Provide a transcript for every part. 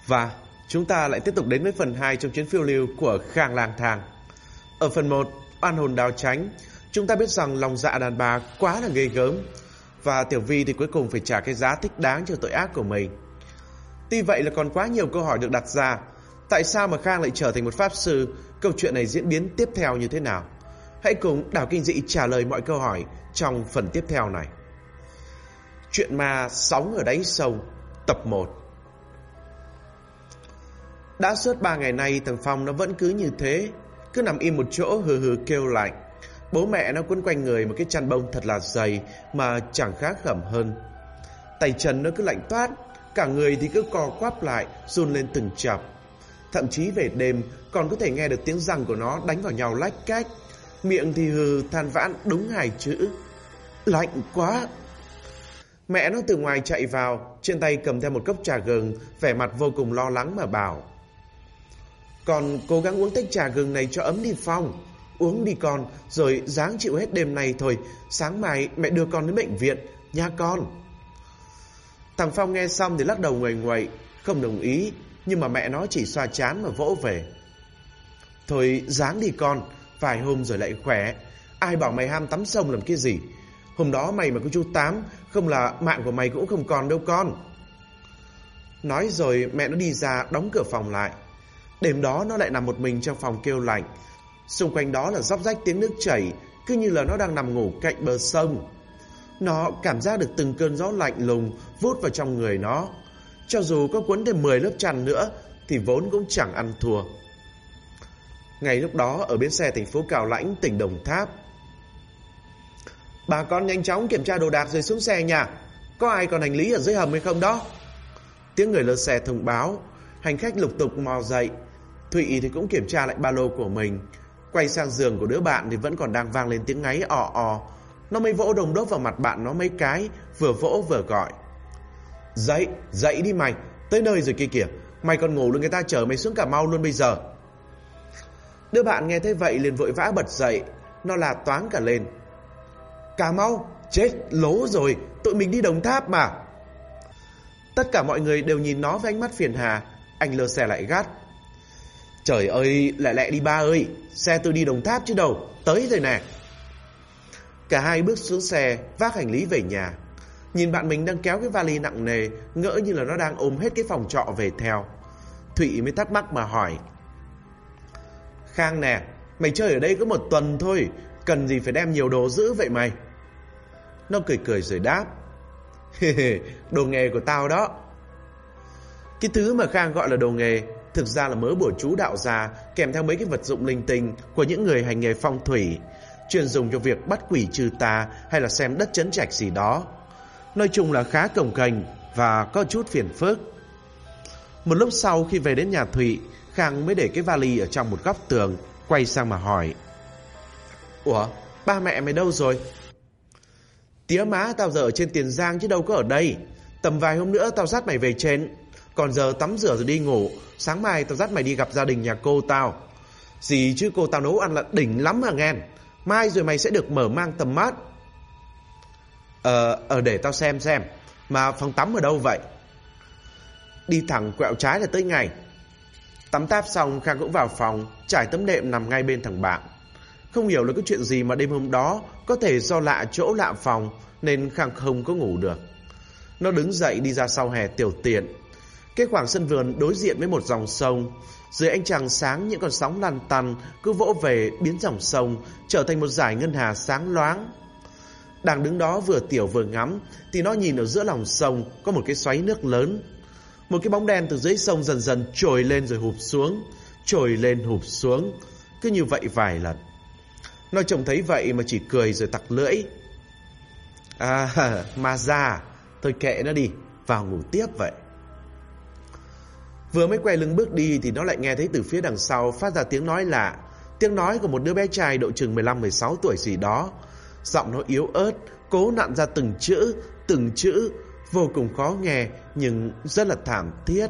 Và chúng ta lại tiếp tục đến với phần 2 trong chuyến phiêu lưu của Khang lang thang. Ở phần 1, oan hồn đào tránh, chúng ta biết rằng lòng dạ đàn bà quá là ghê gớm, và Tiểu Vi thì cuối cùng phải trả cái giá thích đáng cho tội ác của mình. Tuy vậy là còn quá nhiều câu hỏi được đặt ra. Tại sao mà Khang lại trở thành một pháp sư? Câu chuyện này diễn biến tiếp theo như thế nào? Hãy cùng Đảo Kinh Dị trả lời mọi câu hỏi trong phần tiếp theo này. Chuyện ma sóng ở đáy sông, tập 1. Đã suốt 3 ngày nay thằng Phong nó vẫn cứ như thế, cứ nằm im một chỗ hừ hừ kêu lạnh. Bố mẹ nó quấn quanh người một cái chăn bông thật là dày mà chẳng khác gầm hơn. Tay chân nó cứ lạnh toát, cả người thì cứ co quắp lại, run lên từng chập. Thậm chí về đêm còn có thể nghe được tiếng răng của nó đánh vào nhau lách cách. Miệng thì hừ than vãn đúng 2 chữ: lạnh quá. Mẹ nó từ ngoài chạy vào, trên tay cầm theo một cốc trà gừng, vẻ mặt vô cùng lo lắng mà bảo: con cố gắng uống tách trà gừng này cho ấm đi Phong. Uống đi con, rồi ráng chịu hết đêm nay thôi. Sáng mai mẹ đưa con đến bệnh viện nha con. Thằng Phong nghe xong thì lắc đầu nguầy nguậy, không đồng ý. Nhưng mà mẹ nó chỉ xoa trán mà vỗ về: thôi ráng đi con, vài hôm rồi lại khỏe. Ai bảo mày ham tắm sông làm cái gì? Hôm đó mày mà có chú Tám, không là mạng của mày cũng không còn đâu con. Nói rồi mẹ nó đi ra đóng cửa phòng lại. Đêm đó nó lại nằm một mình trong phòng kêu lạnh. Xung quanh đó là róc rách tiếng nước chảy, cứ như là nó đang nằm ngủ cạnh bờ sông. Nó cảm giác được từng cơn gió lạnh lùng vút vào trong người nó. Cho dù có quấn thêm 10 lớp chăn nữa thì vốn cũng chẳng ăn thua. Ngay lúc đó ở bến xe thành phố Cào Lãnh, tỉnh Đồng Tháp: bà con nhanh chóng kiểm tra đồ đạc rồi xuống xe nha. Có ai còn hành lý ở dưới hầm hay không đó? Tiếng người lơ xe thông báo. Hành khách lục tục mò dậy. Thụy thì cũng kiểm tra lại ba lô của mình. Quay sang giường của đứa bạn thì vẫn còn đang vang lên tiếng ngáy ò ò. Nó mới vỗ đùng đốt vào mặt bạn nó mấy cái, vừa vỗ vừa gọi: dậy, dậy đi mày, tới nơi rồi kia kìa. Mày còn ngủ được, người ta chở mày xuống Cà Mau luôn bây giờ. Đứa bạn nghe thấy vậy liền vội vã bật dậy. Nó la toáng cả lên: Cà Mau? Chết, lố rồi, tụi mình đi Đồng Tháp mà. Tất cả mọi người đều nhìn nó với ánh mắt phiền hà. Anh lơ xe lại gắt: trời ơi, lẹ lẹ đi ba ơi, xe tôi đi Đồng Tháp chứ đâu, tới rồi nè. Cả hai bước xuống xe, vác hành lý về nhà. Nhìn bạn mình đang kéo cái vali nặng nề, ngỡ như là nó đang ôm hết cái phòng trọ về theo. Thụy mới thắc mắc mà hỏi: Khang nè, mày chơi ở đây có 1 tuần thôi, cần gì phải đem nhiều đồ dữ vậy mày? Nó cười cười rồi đáp: đồ nghề của tao đó. Cái thứ mà Khang gọi là đồ nghề thực ra là mớ bùa chú đạo gia, kèm theo mấy cái vật dụng linh tinh của những người hành nghề phong thủy, chuyên dùng cho việc bắt quỷ trừ tà hay là xem đất trấn trạch gì đó. Nói chung là khá cồng kềnh và có chút phiền phức. Một lúc sau khi về đến nhà Thụy, Khang mới để cái vali ở trong một góc tường, quay sang mà hỏi: ủa, ba mẹ mày đâu rồi? Tía má tao giờ ở trên Tiền Giang chứ đâu có ở đây. Tầm vài hôm nữa tao dắt mày về trên. Còn giờ tắm rửa rồi đi ngủ. Sáng mai tao dắt mày đi gặp gia đình nhà cô tao. Gì chứ cô tao nấu ăn là đỉnh lắm mà nghe. Mai rồi mày sẽ được mở mang tầm mắt. Để tao xem. Mà phòng tắm ở đâu vậy? Đi thẳng quẹo trái là tới ngay. Tắm táp xong, Khang cũng vào phòng, trải tấm đệm nằm ngay bên thằng bạn. Không hiểu là cái chuyện gì mà đêm hôm đó, có thể do lạ chỗ lạ phòng nên Khang không có ngủ được. Nó đứng dậy đi ra sau hè tiểu tiện. Cái khoảng sân vườn đối diện với một dòng sông. Dưới ánh trăng sáng, những con sóng lăn tăn cứ vỗ về biến dòng sông trở thành một dải ngân hà sáng loáng. Đang đứng đó vừa tiểu vừa ngắm thì nó nhìn ở giữa lòng sông có một cái xoáy nước lớn. Một cái bóng đen từ dưới sông dần dần trồi lên rồi hụp xuống, trồi lên hụp xuống, cứ như vậy vài lần. Nó trông thấy vậy mà chỉ cười rồi tặc lưỡi: ma già, thôi kệ nó đi, vào ngủ tiếp vậy. Vừa mới quay lưng bước đi thì nó lại nghe thấy từ phía đằng sau phát ra tiếng nói lạ. Tiếng nói của một đứa bé trai độ chừng 15-16 tuổi gì đó. Giọng nó yếu ớt, cố nặn ra từng chữ, vô cùng khó nghe nhưng rất là thảm thiết: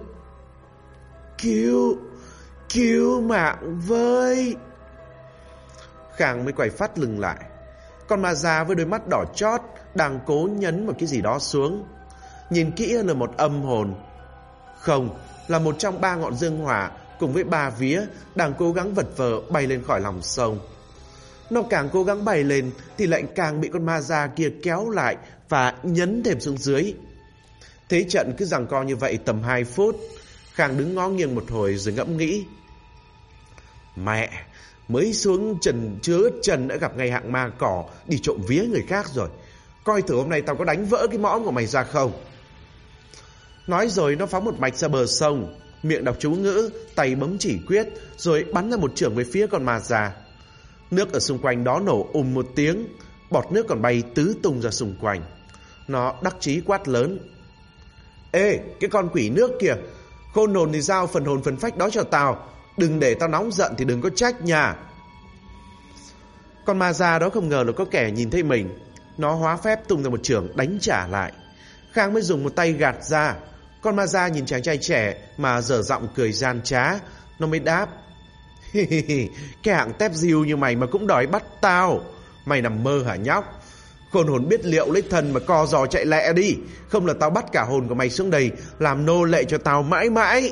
Cứu mạng với. Khang mới quay phát lưng lại. Con ma già với đôi mắt đỏ chót đang cố nhấn một cái gì đó xuống. Nhìn kỹ là một âm hồn. Không, là một trong 3 ngọn dương hỏa cùng với 3 vía đang cố gắng vật vờ bay lên khỏi lòng sông. Nó càng cố gắng bay lên thì lại càng bị con ma da kia kéo lại và nhấn thêm xuống dưới. Thế trận cứ giằng co như vậy tầm 2 phút. Khang đứng ngó nghiêng một hồi rồi ngẫm nghĩ. Mẹ, mới xuống trần chứa chân đã gặp ngay hạng ma cỏ đi trộm vía người khác rồi. Coi thử hôm nay tao có đánh vỡ cái mõm của mày ra không. Nói rồi nó phóng một mạch ra bờ sông, miệng đọc chú ngữ, tay bấm chỉ quyết, rồi bắn ra một chưởng về phía con ma già. Nước ở xung quanh đó nổ một tiếng, bọt nước còn bay tứ tung ra xung quanh. Nó đắc chí quát lớn. Ê, cái con quỷ nước kìa, khôn hồn thì giao phần hồn phần phách đó cho tao. Đừng để tao nóng giận thì đừng có trách nha. Con ma già đó không ngờ là có kẻ nhìn thấy mình. Nó hóa phép tung ra một chưởng đánh trả lại. Khang mới dùng một tay gạt ra. Con ma già nhìn chàng trai trẻ mà dở giọng cười gian trá. Nó mới đáp. Cái hạng tép diêu như mày mà cũng đòi bắt tao. Mày nằm mơ hả nhóc? Khôn hồn biết liệu lấy thân mà co giò chạy lẹ đi. Không là tao bắt cả hồn của mày xuống đây, làm nô lệ cho tao mãi mãi.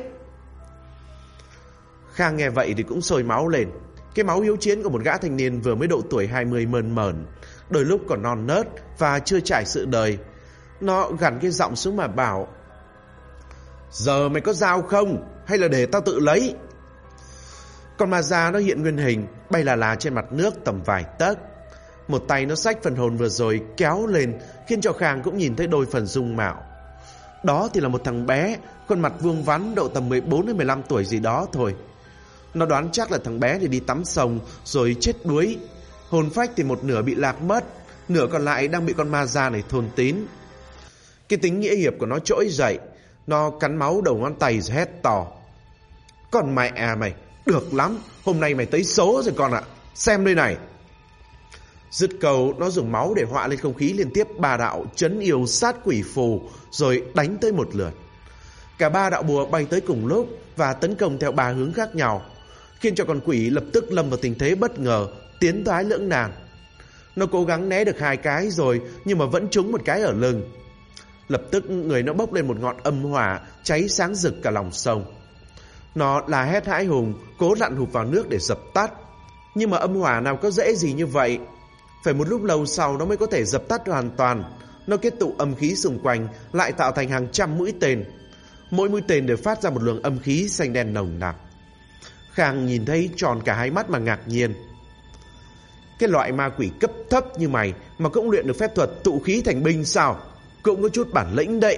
Khang nghe vậy thì cũng sôi máu lên. Cái máu hiếu chiến của một gã thanh niên vừa mới độ tuổi 20 mờn mởn, đôi lúc còn non nớt và chưa trải sự đời. Nó gằn cái giọng xuống mà bảo. Giờ mày có dao không? Hay là để tao tự lấy? Con ma già nó hiện nguyên hình, bay là trên mặt nước tầm vài tấc. Một tay nó xách phần hồn vừa rồi kéo lên, khiến cho Khang cũng nhìn thấy đôi phần dung mạo. Đó thì là một thằng bé, khuôn mặt vuông vắn, độ tầm 14 đến 15 tuổi gì đó thôi. Nó đoán chắc là thằng bé thì đi tắm sông rồi chết đuối. Hồn phách thì một nửa bị lạc mất, nửa còn lại đang bị con ma già này thôn tín. Cái tính nghĩa hiệp của nó trỗi dậy. Nó cắn máu đầu ngón tay rồi hét to. Còn mẹ à mày, được lắm, hôm nay mày tới số rồi con ạ. Xem đây này. Dứt câu, nó dùng máu để họa lên không khí liên tiếp 3 đạo trấn yêu sát quỷ phù, rồi đánh tới một lượt. Cả 3 đạo bùa bay tới cùng lúc và tấn công theo 3 hướng khác nhau, khiến cho con quỷ lập tức lâm vào tình thế bất ngờ, tiến thoái lưỡng nan. Nó cố gắng né được 2 cái rồi, nhưng mà vẫn trúng một cái ở lưng. Lập tức người nó bốc lên một ngọn âm hỏa cháy sáng rực cả lòng sông. Nó la hét hãi hùng, cố lặn hụp vào nước để dập tắt. Nhưng mà âm hỏa nào có dễ gì như vậy. Phải một lúc lâu sau nó mới có thể dập tắt hoàn toàn. Nó kết tụ âm khí xung quanh, lại tạo thành hàng trăm mũi tên. Mỗi mũi tên đều phát ra một luồng âm khí xanh đen nồng nặc. Khang nhìn thấy tròn cả 2 mắt mà ngạc nhiên. Cái loại ma quỷ cấp thấp như mày mà cũng luyện được phép thuật tụ khí thành binh sao? Cũng có chút bản lĩnh đấy.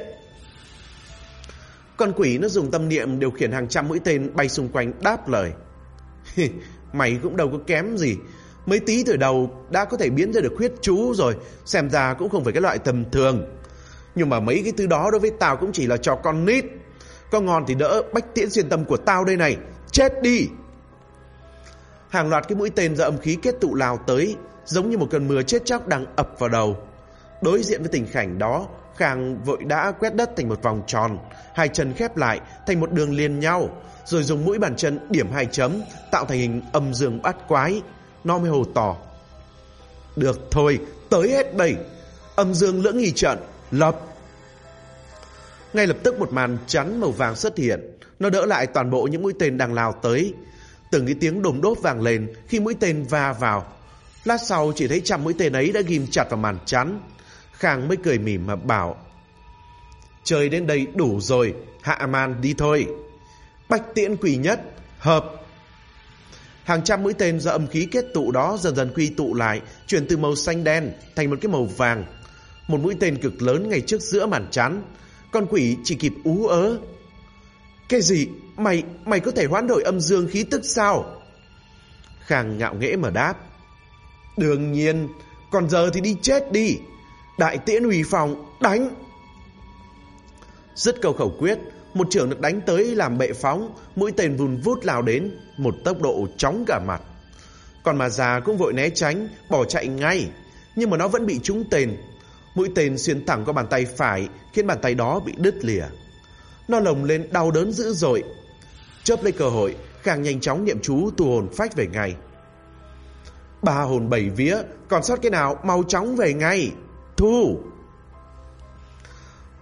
Con quỷ nó dùng tâm niệm điều khiển hàng trăm mũi tên bay xung quanh đáp lời. Mày cũng đâu có kém gì. Mấy tí từ đầu đã có thể biến ra được huyết chú rồi. Xem ra cũng không phải cái loại tầm thường. Nhưng mà mấy cái thứ đó đối với tao cũng chỉ là trò con nít. Có ngon thì đỡ bách tiễn xuyên tâm của tao đây này. Chết đi. Hàng loạt cái mũi tên do âm khí kết tụ lao tới, giống như một cơn mưa chết chóc đang ập vào đầu. Đối diện với tình cảnh đó, Khang vội đã quét đất thành một vòng tròn, 2 chân khép lại thành một đường liền nhau, rồi dùng mũi bàn chân điểm 2 chấm, tạo thành hình âm dương bát quái. Nó mới hồ to. Được thôi, tới hết đây. Âm dương lưỡng nghi trận, lập. Ngay lập tức một màn chắn màu vàng xuất hiện. Nó đỡ lại toàn bộ những mũi tên đang lao tới. Từng cái tiếng đùng đốt vang lên khi mũi tên va vào. Lát sau chỉ thấy trăm mũi tên ấy đã ghim chặt vào màn chắn. Khang mới cười mỉm mà bảo. Chơi đến đây đủ rồi, hạ màn đi thôi. Bạch tiễn quỷ nhất, hợp. Hàng trăm mũi tên do âm khí kết tụ đó dần dần quy tụ lại, chuyển từ màu xanh đen thành một cái màu vàng. Một mũi tên cực lớn ngay trước giữa màn chắn. Con quỷ chỉ kịp ú ớ. Cái gì? Mày có thể hoán đổi âm dương khí tức sao? Khang ngạo nghễ mà đáp. Đương nhiên, còn giờ thì đi chết đi. Đại tiễn uy phong, đánh. Dứt câu khẩu quyết, một chưởng được đánh tới làm bệ phóng, mũi tên vùn vút lao đến, một tốc độ chóng cả mặt. Còn mà già cũng vội né tránh, bỏ chạy ngay, nhưng mà nó vẫn bị trúng tên. Mũi tên xuyên thẳng qua bàn tay phải, khiến bàn tay đó bị đứt lìa. Nó lồng lên đau đớn dữ dội. Chớp lấy cơ hội, Khang nhanh chóng niệm chú tu hồn phách về ngay. 3 hồn 7 vía, còn sót cái nào mau chóng về ngay. Thu.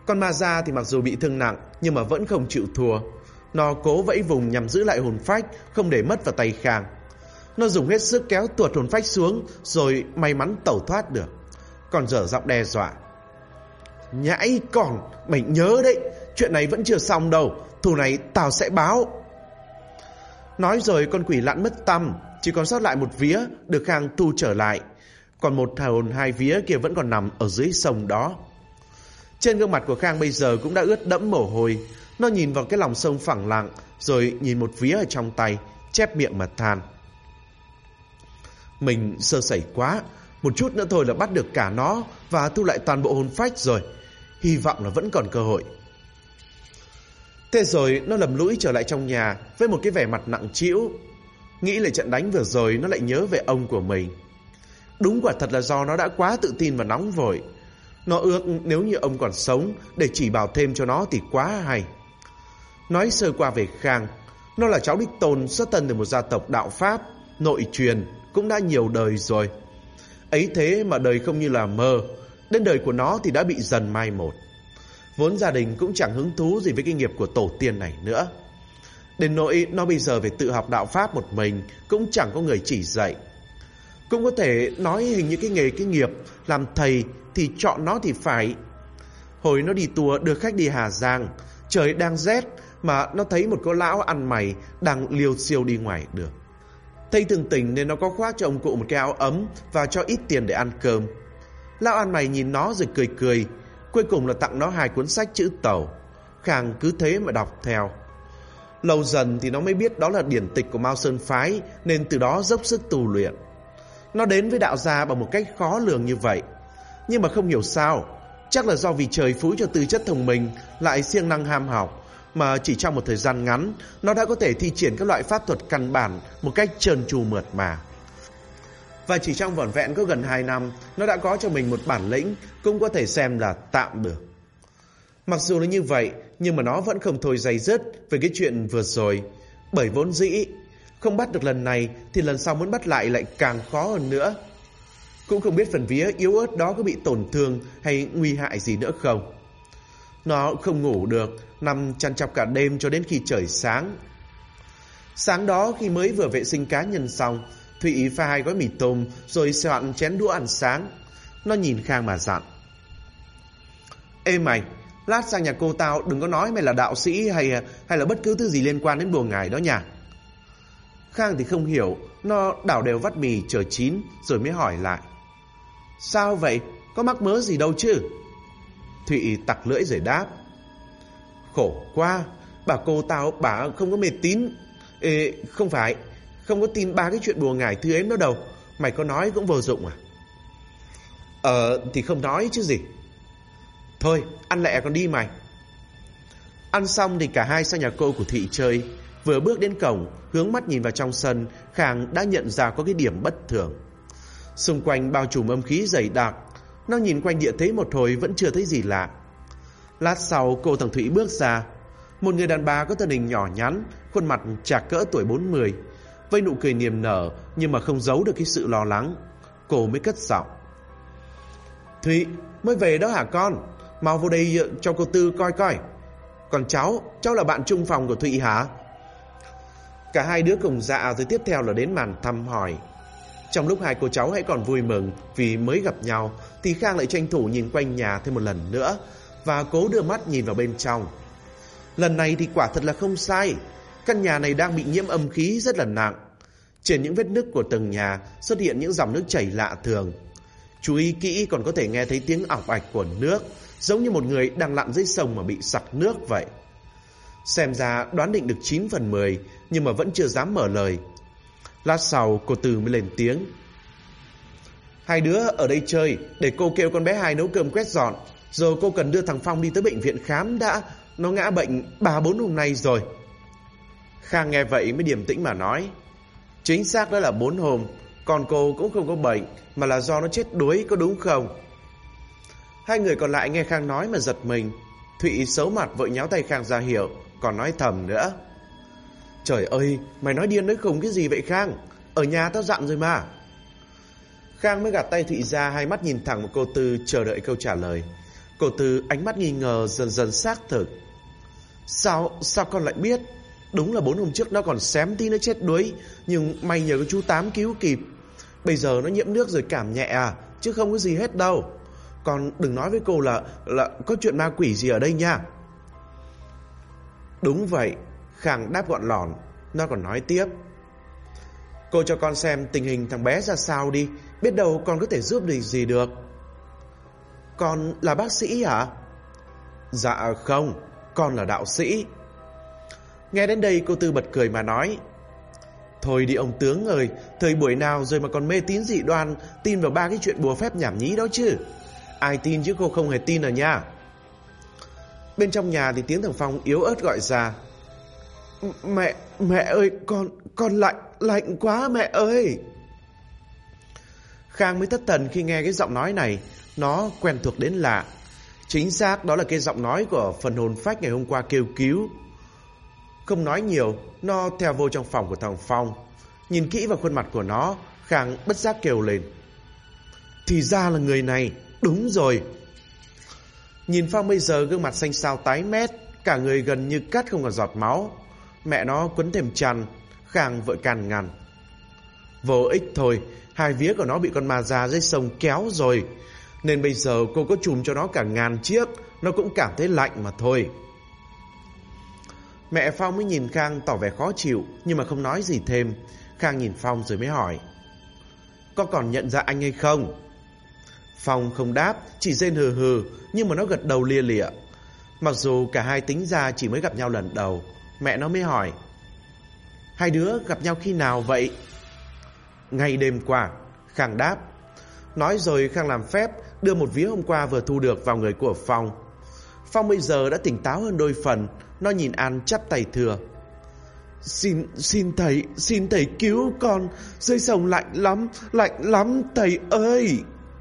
Con ma da thì mặc dù bị thương nặng nhưng mà vẫn không chịu thua. Nó cố vẫy vùng nhằm giữ lại hồn phách, không để mất vào tay Khang. Nó dùng hết sức kéo tuột hồn phách xuống, rồi may mắn tẩu thoát được. Còn dở giọng đe dọa: "Nhãi con, mày nhớ đấy, chuyện này vẫn chưa xong đâu, thù này tao sẽ báo." Nói rồi con quỷ lặn mất tăm, chỉ còn sót lại một vía được Khang thu trở lại. Còn một hồn hai vía kia vẫn còn nằm ở dưới sông đó. Trên gương mặt của Khang bây giờ cũng đã ướt đẫm mồ hôi. Nó nhìn vào cái lòng sông phẳng lặng, rồi nhìn một vía ở trong tay, chép miệng mà than: "Mình sơ sẩy quá, một chút nữa thôi là bắt được cả nó và thu lại toàn bộ hồn phách rồi. Hy vọng là vẫn còn cơ hội." Thế rồi nó lầm lũi trở lại trong nhà với một cái vẻ mặt nặng trĩu. Nghĩ lại trận đánh vừa rồi, nó lại nhớ về ông của mình. Đúng quả thật là do nó đã quá tự tin và nóng vội. Nó ước nếu như ông còn sống để chỉ bảo thêm cho nó thì quá hay. Nói sơ qua về Khang, nó là cháu đích tôn xuất thân từ một gia tộc đạo Pháp, nội truyền cũng đã nhiều đời rồi. Ấy thế mà đời không như là mơ, đến đời của nó thì đã bị dần mai một. Vốn gia đình cũng chẳng hứng thú gì với cái nghiệp của tổ tiên này nữa. Đến nỗi nó bây giờ phải tự học đạo Pháp một mình, cũng chẳng có người chỉ dạy. Cũng có thể nói hình như cái nghiệp làm thầy thì chọn nó thì phải. Hồi nó đi tour đưa khách đi Hà Giang, trời đang rét mà nó thấy một cô lão ăn mày đang liều xiêu đi ngoài đường. Thấy thường tình nên nó có khoác cho ông cụ một cái áo ấm và cho ít tiền để ăn cơm. Lão ăn mày nhìn nó rồi cười cười, cuối cùng là tặng nó 2 cuốn sách chữ Tàu. Khang cứ thế mà đọc theo. Lâu dần thì nó mới biết đó là điển tịch của Mao Sơn Phái, nên từ đó dốc sức tu luyện. Nó đến với đạo gia bằng một cách khó lường như vậy. Nhưng mà không hiểu sao, chắc là do vì trời phú cho tư chất thông minh, lại siêng năng ham học, mà chỉ trong một thời gian ngắn, nó đã có thể thi triển các loại pháp thuật căn bản một cách trơn tru mượt mà. Và chỉ trong vỏn vẹn có gần 2 năm, nó đã có cho mình một bản lĩnh cũng có thể xem là tạm được. Mặc dù là như vậy, nhưng mà nó vẫn không thôi day dứt về cái chuyện vừa rồi. Bởi vốn dĩ, không bắt được lần này thì lần sau muốn bắt lại càng khó hơn nữa. Cũng không biết phần vía yếu ớt đó có bị tổn thương hay nguy hại gì nữa không. Nó không ngủ được, nằm chằn chọc cả đêm cho đến khi trời sáng. Sáng đó khi mới vừa vệ sinh cá nhân xong, Thụy pha 2 gói mì tôm rồi soạn chén đũa ăn sáng. Nó nhìn Khang mà dặn: "Ê mày, lát sang nhà cô tao đừng có nói mày là đạo sĩ hay là bất cứ thứ gì liên quan đến bùa ngải đó nha." Khang thì không hiểu, nó đảo đều vắt mì chờ chín rồi mới hỏi lại: "Sao vậy? Có mắc mớ gì đâu chứ?" Thụy tặc lưỡi rồi đáp: "Khổ quá, bà cô tao bà không có mê tín. Không phải, không có tin 3 cái chuyện bùa ngải thứ ếm đó đâu. Mày có nói cũng vô dụng à?" Thì không nói chứ gì. Thôi, ăn lẹ còn đi mày." Ăn xong thì cả hai sang nhà cô của Thụy chơi. Vừa bước đến cổng, hướng mắt nhìn vào trong sân, Khang đã nhận ra có cái điểm bất thường. Xung quanh bao trùm âm khí dày đặc. Nó nhìn quanh địa thế một hồi vẫn chưa thấy gì lạ. Lát sau cô thằng Thụy bước ra. Một người đàn bà có thân hình nhỏ nhắn, khuôn mặt chạc cỡ tuổi 40, với nụ cười niềm nở nhưng mà không giấu được cái sự lo lắng. Cô mới cất giọng: "Thụy, mới về đó hả con? Mau vô đây cho cô Tư coi coi. Còn cháu là bạn chung phòng của Thụy hả?" Cả hai đứa cùng dạ, rồi tiếp theo là đến màn thăm hỏi. Trong lúc hai cô cháu hãy còn vui mừng vì mới gặp nhau, thì Khang lại tranh thủ nhìn quanh nhà thêm một lần nữa và cố đưa mắt nhìn vào bên trong. Lần này thì quả thật là không sai. Căn nhà này đang bị nhiễm âm khí rất là nặng. Trên những vết nứt của tầng nhà xuất hiện những dòng nước chảy lạ thường. Chú ý kỹ còn có thể nghe thấy tiếng ỏng ạch của nước, giống như một người đang lặn dưới sông mà bị sặc nước vậy. Xem ra đoán định được 9 phần 10, nhưng mà vẫn chưa dám mở lời. Lát sau cô Từ mới lên tiếng: "Hai đứa ở đây chơi, để cô kêu con bé Hai nấu cơm quét dọn. Rồi cô cần đưa thằng Phong đi tới bệnh viện khám đã. Nó ngã bệnh 3-4 hôm nay rồi." Khang nghe vậy mới điềm tĩnh mà nói: "Chính xác đó là 4 hôm. Còn cô cũng không có bệnh, mà là do nó chết đuối, có đúng không?" Hai người còn lại nghe Khang nói mà giật mình. Thụy xấu mặt vội nhéo tay Khang ra hiệu, còn nói thầm nữa: "Trời ơi, mày nói điên nói khùng cái gì vậy Khang? Ở nhà tao dặn rồi mà." Khang mới gạt tay Thụy ra, hai mắt nhìn thẳng vào cô Tư chờ đợi câu trả lời. Cô Tư ánh mắt nghi ngờ dần dần xác thực. Sao con lại biết? Đúng là 4 hôm trước nó còn xém tí nó chết đuối, nhưng may nhờ có chú Tám cứu kịp. Bây giờ nó nhiễm nước rồi cảm nhẹ à, chứ không có gì hết đâu. Con đừng nói với cô là có chuyện ma quỷ gì ở đây nha. Đúng vậy, Khang đáp gọn lỏn. Nó còn nói tiếp. Cô cho con xem tình hình thằng bé ra sao đi, biết đâu con có thể giúp được gì được. Con là bác sĩ hả? Dạ không, con là đạo sĩ. Nghe đến đây cô Tư bật cười mà nói. Thôi đi ông tướng ơi, thời buổi nào rồi mà còn mê tín dị đoan, tin vào 3 cái chuyện bùa phép nhảm nhí đó chứ. Ai tin chứ cô không hề tin à nha. Bên trong nhà thì tiếng thằng Phong yếu ớt gọi ra. Mẹ ơi, con lạnh quá mẹ ơi. Khang mới thất thần khi nghe cái giọng nói này. Nó quen thuộc đến lạ. Chính xác đó là cái giọng nói của phần hồn phách ngày hôm qua kêu cứu. Không nói nhiều, nó theo vô trong phòng của thằng Phong. Nhìn kỹ vào khuôn mặt của nó, Khang bất giác kêu lên. Thì ra là người này, đúng rồi. Nhìn Phong bây giờ gương mặt xanh xao tái mét, cả người gần như cắt không còn giọt máu. Mẹ nó quấn thêm chăn, Khang vội can ngăn. Vô ích thôi, 2 vía của nó bị con ma già dưới sông kéo rồi, nên bây giờ cô có chùm cho nó cả 1000 chiếc, nó cũng cảm thấy lạnh mà thôi. Mẹ Phong mới nhìn Khang tỏ vẻ khó chịu, nhưng mà không nói gì thêm. Khang nhìn Phong rồi mới hỏi. Có còn nhận ra anh hay không? Phong không đáp, chỉ rên hừ hừ, nhưng mà nó gật đầu lia lịa. Mặc dù cả hai tính ra chỉ mới gặp nhau lần đầu. Mẹ nó mới hỏi. Hai đứa gặp nhau khi nào vậy? Ngay đêm qua, Khang đáp. Nói rồi Khang làm phép đưa một vía hôm qua vừa thu được vào người của Phong. Phong bây giờ đã tỉnh táo hơn đôi phần. Nó nhìn An chắp tay thưa. Xin thầy cứu con, dưới sông lạnh lắm thầy ơi.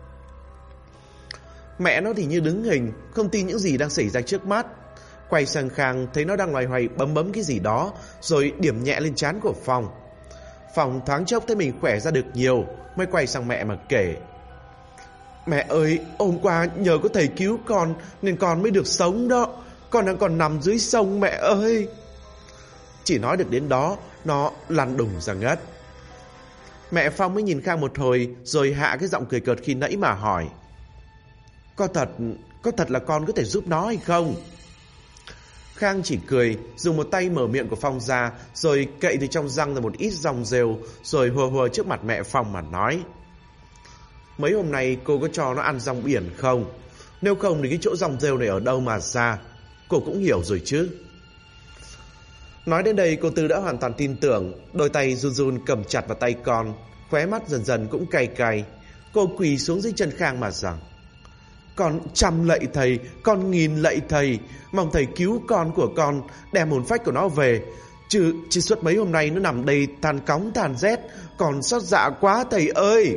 Mẹ nó thì như đứng hình, không tin những gì đang xảy ra trước mắt. Quay sang Khang thấy nó đang loay hoay bấm cái gì đó, rồi điểm nhẹ lên trán của Phong. Phong thoáng chốc thấy mình khỏe ra được nhiều, mới quay sang mẹ mà kể. Mẹ ơi, hôm qua nhờ có thầy cứu con nên con mới được sống đó. Con đang còn nằm dưới sông mẹ ơi. Chỉ nói được đến đó, nó lăn đùng ra ngất. Mẹ Phong mới nhìn Khang một hồi, rồi hạ cái giọng cười cợt khi nãy mà hỏi. Có thật là con có thể giúp nó hay không? Khang chỉ cười, dùng một tay mở miệng của Phong ra, rồi cậy từ trong răng ra một ít dòng rêu, rồi hùa trước mặt mẹ Phong mà nói. Mấy hôm nay cô có cho nó ăn rong biển không? Nếu không thì cái chỗ dòng rêu này ở đâu mà ra? Cô cũng hiểu rồi chứ. Nói đến đây cô Tư đã hoàn toàn tin tưởng. Đôi tay run run cầm chặt vào tay con, khóe mắt dần dần cũng cay cay. Cô quỳ xuống dưới chân Khang mà rằng. Con 100 lạy thầy, con 1000 lạy thầy, mong thầy cứu con của con, đem hồn phách của nó về. Chứ suốt mấy hôm nay nó nằm đây than cóng than rét, còn xót dạ quá thầy ơi.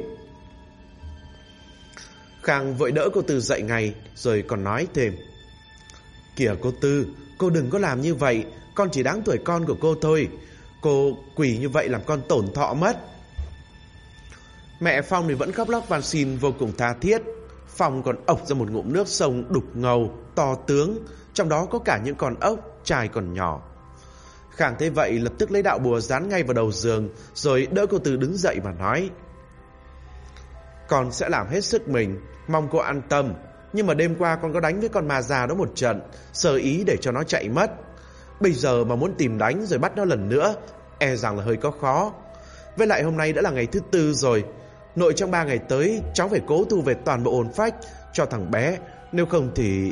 Khang vội đỡ cô Tư dậy ngay, rồi còn nói thêm. Kìa cô Tư, cô đừng có làm như vậy, con chỉ đáng tuổi con của cô thôi. Cô quỳ như vậy làm con tổn thọ mất. Mẹ Phong thì vẫn khóc lóc van xin vô cùng tha thiết. Phong còn ộc ra một ngụm nước sông đục ngầu, to tướng, trong đó có cả những con ốc, trai còn nhỏ. Khang thấy vậy lập tức lấy đạo bùa dán ngay vào đầu giường, rồi đỡ cô Tư đứng dậy và nói. Con sẽ làm hết sức mình, mong cô an tâm. Nhưng mà đêm qua con có đánh với con ma già đó một trận, sơ ý để cho nó chạy mất. Bây giờ mà muốn tìm đánh rồi bắt nó lần nữa, e rằng là hơi có khó. Với lại hôm nay đã là ngày thứ 4 rồi. Nội trong 3 ngày tới cháu phải cố thu về toàn bộ hồn phách cho thằng bé. Nếu không thì...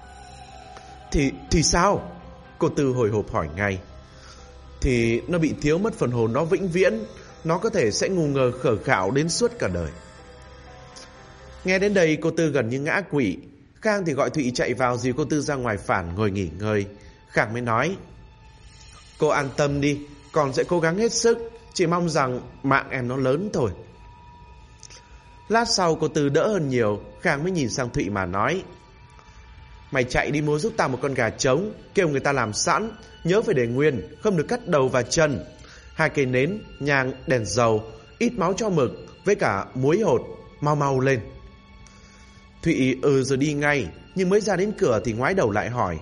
Thì sao? Cô Tư hồi hộp hỏi ngay. Thì nó bị thiếu mất phần hồn nó vĩnh viễn. Nó có thể sẽ ngu ngơ khờ khạo đến suốt cả đời. Nghe đến đây cô Tư gần như ngã quỵ. Khang thì gọi Thụy chạy vào dìu cô Tư ra ngoài phản ngồi nghỉ ngơi. Khang mới nói. Cô an tâm đi, con sẽ cố gắng hết sức. Chỉ mong rằng mạng em nó lớn thôi. Lát sau cô Tư đỡ hơn nhiều. Khang mới nhìn sang Thụy mà nói. Mày chạy đi mua giúp tao một con gà trống, kêu người ta làm sẵn, nhớ phải để nguyên, không được cắt đầu và chân. 2 cây nến, nhang, đèn dầu, ít máu cho mực, với cả muối hột, mau lên. Thụy rồi đi ngay. nhưng mới ra đến cửa thì ngoái đầu lại hỏi: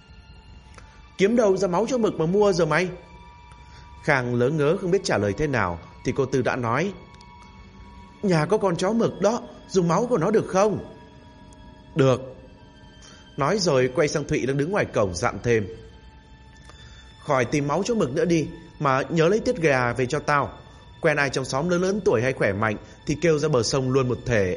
Kiếm đâu ra máu chó mực mà mua giờ mày? Khang lớ ngớ không biết trả lời thế nào thì cô Tư đã nói: Nhà có con chó mực đó, dùng máu của nó được không? Được. Nói rồi quay sang Thụy đang đứng ngoài cổng dặn thêm: Khỏi tìm máu chó mực nữa đi, mà nhớ lấy tiết gà về cho tao. Quen ai trong xóm lớn lớn tuổi hay khỏe mạnh thì kêu ra bờ sông luôn một thể.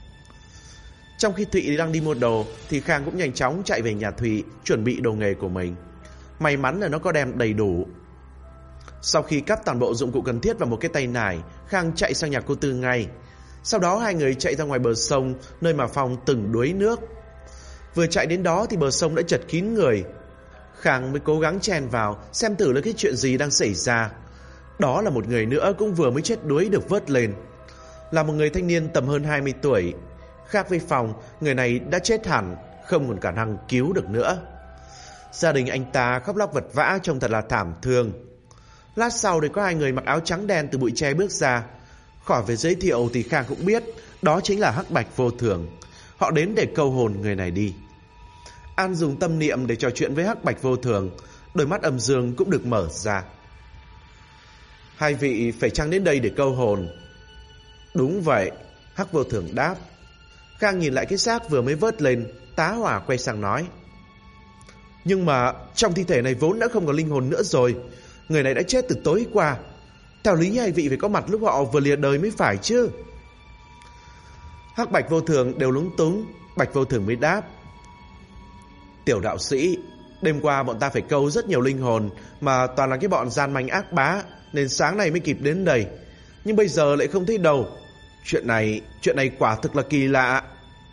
Trong khi Thụy đang đi mua đồ thì Khang cũng nhanh chóng chạy về nhà Thụy chuẩn bị đồ nghề của mình. May mắn là nó có đem đầy đủ. Sau khi cắp toàn bộ dụng cụ cần thiết vào một cái tay nải, Khang chạy sang nhà cô Tư ngay. Sau đó hai người chạy ra ngoài bờ sông, nơi mà Phong từng đuối nước. Vừa chạy đến đó thì bờ sông đã chật kín người. Khang mới cố gắng chen vào xem thử là cái chuyện gì đang xảy ra. Đó là một người nữa cũng vừa mới chết đuối được vớt lên. Là một người thanh niên tầm hơn 20 tuổi. Khác với Phong, người này đã chết hẳn, không còn khả năng cứu được nữa. Gia đình anh ta khóc lóc vật vã trông thật là thảm thương. Lát sau thì có hai người mặc áo trắng đen từ bụi tre bước ra. Khỏi về giới thiệu thì Khang cũng biết đó chính là Hắc Bạch Vô Thường. Họ đến để câu hồn người này đi. An dùng tâm niệm để trò chuyện với Hắc Bạch Vô Thường. Đôi mắt âm dương cũng được mở ra. Hai vị phải chăng đến đây để câu hồn? Đúng vậy, Hắc Vô Thường đáp. Khang nhìn lại cái xác vừa mới vớt lên, tá hỏa quay sang nói: Nhưng mà trong thi thể này vốn đã không có linh hồn nữa rồi. Người này đã chết từ tối qua. Theo lý hai vị phải có mặt lúc họ vừa lìa đời mới phải chứ. Hắc Bạch Vô Thường đều lúng túng. Bạch Vô Thường mới đáp: Tiểu đạo sĩ, đêm qua bọn ta phải câu rất nhiều linh hồn, mà toàn là cái bọn gian manh ác bá, nên sáng nay mới kịp đến đây. Nhưng bây giờ lại không thấy đâu. Chuyện này quả thực là kỳ lạ.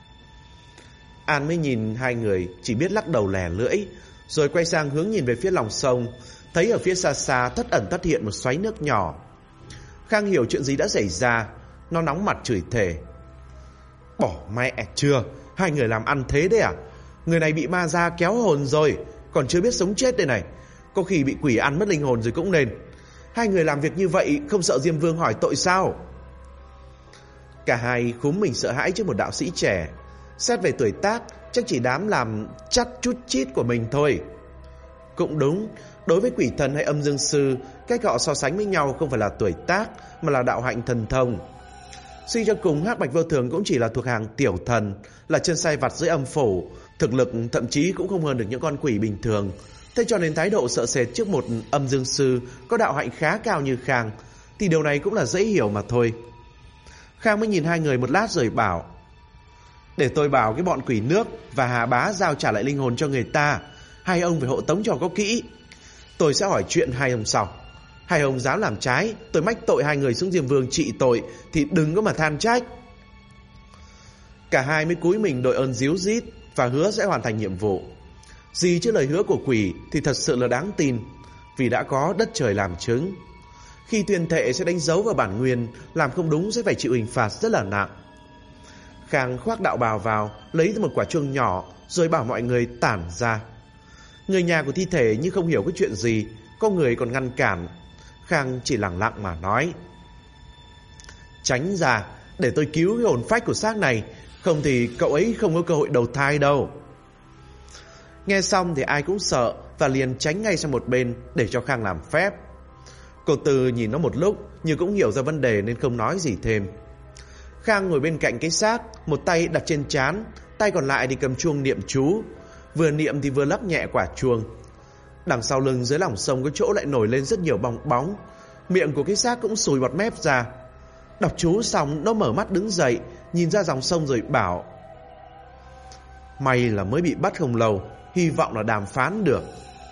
An mới nhìn hai người, chỉ biết lắc đầu lè lưỡi, rồi quay sang hướng nhìn về phía lòng sông. Thấy ở phía xa xa thất ẩn thất hiện một xoáy nước nhỏ. Khang hiểu chuyện gì đã xảy ra. Nó nóng mặt chửi thề: Bỏ mẹ chưa, hai người làm ăn thế đấy à? Người này bị ma ra kéo hồn rồi, còn chưa biết sống chết đây này. Có khi bị quỷ ăn mất linh hồn rồi cũng nên. Hai người làm việc như vậy không sợ Diêm Vương hỏi tội sao? Cả hai khúm mình sợ hãi trước một đạo sĩ trẻ. Xét về tuổi tác, chắc chỉ đám làm chắt chút chít của mình thôi. Cũng đúng, đối với quỷ thần hay âm dương sư, cách họ so sánh với nhau không phải là tuổi tác, mà là đạo hạnh thần thông. Suy cho cùng, Hắc Bạch Vô Thường cũng chỉ là thuộc hàng tiểu thần, là chân sai vặt dưới âm phủ. Thực lực thậm chí cũng không hơn được những con quỷ bình thường. Thế cho nên thái độ sợ sệt trước một âm dương sư có đạo hạnh khá cao như Khang thì điều này cũng là dễ hiểu mà thôi. Khang mới nhìn hai người một lát rồi bảo: Để tôi bảo cái bọn quỷ nước và Hà Bá giao trả lại linh hồn cho người ta. Hai ông phải hộ tống cho có kỹ. Tôi sẽ hỏi chuyện hai ông sau. Hai ông dám làm trái, tôi mách tội hai người xuống Diêm Vương trị tội thì đừng có mà than trách. Cả hai mới cúi mình đội ơn díu dít và hứa sẽ hoàn thành nhiệm vụ. Gì chứ lời hứa của quỷ thì thật sự là đáng tin, vì đã có đất trời làm chứng. Khi tuyên thệ sẽ đánh dấu vào bản nguyên, làm không đúng sẽ phải chịu hình phạt rất là nặng. Khang khoác đạo bào vào, lấy một quả chuông nhỏ rồi bảo mọi người tản ra. Người nhà của thi thể như không hiểu cái chuyện gì, có người còn ngăn cản. Khang chỉ lặng lặng mà nói: Tránh ra, để tôi cứu cái hồn phách của xác này, không thì cậu ấy không có cơ hội đầu thai đâu. Nghe xong thì ai cũng sợ và liền tránh ngay sang một bên để cho Khang làm phép. Cô Tư nhìn nó một lúc nhưng cũng hiểu ra vấn đề nên không nói gì thêm. Khang ngồi bên cạnh cái xác, một tay đặt trên trán, tay còn lại thì cầm chuông niệm chú. Vừa niệm thì vừa lắc nhẹ quả chuông. Đằng sau lưng dưới lòng sông có chỗ lại nổi lên rất nhiều bong bóng. Miệng của cái xác cũng sùi bọt mép ra. Đọc chú xong nó mở mắt đứng dậy, nhìn ra dòng sông rồi bảo: May là mới bị bắt không lâu, hy vọng là đàm phán được.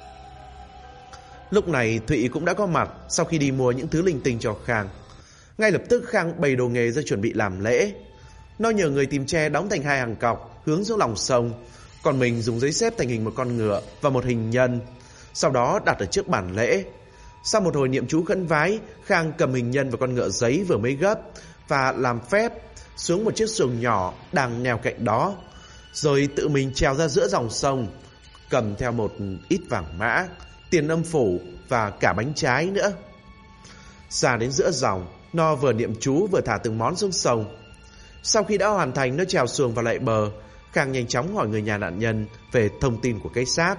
Lúc này Thụy cũng đã có mặt sau khi đi mua những thứ linh tinh cho Khang. Ngay lập tức Khang bày đồ nghề ra chuẩn bị làm lễ. Nó nhờ người tìm tre đóng thành hai hàng cọc hướng xuống lòng sông, còn mình dùng giấy xếp thành hình một con ngựa và một hình nhân, sau đó đặt ở trước bàn lễ. Sau một hồi niệm chú khấn vái, Khang cầm hình nhân và con ngựa giấy vừa mới gấp và làm phép xuống một chiếc xuồng nhỏ đang neo cạnh đó, rồi tự mình trèo ra giữa dòng sông, cầm theo một ít vàng mã, tiền âm phủ và cả bánh trái nữa. Ra đến giữa dòng, nó vừa niệm chú vừa thả từng món xuống sông. Sau khi đã hoàn thành, nó trèo xuồng vào lại bờ. Khang nhanh chóng hỏi người nhà nạn nhân về thông tin của cái xác.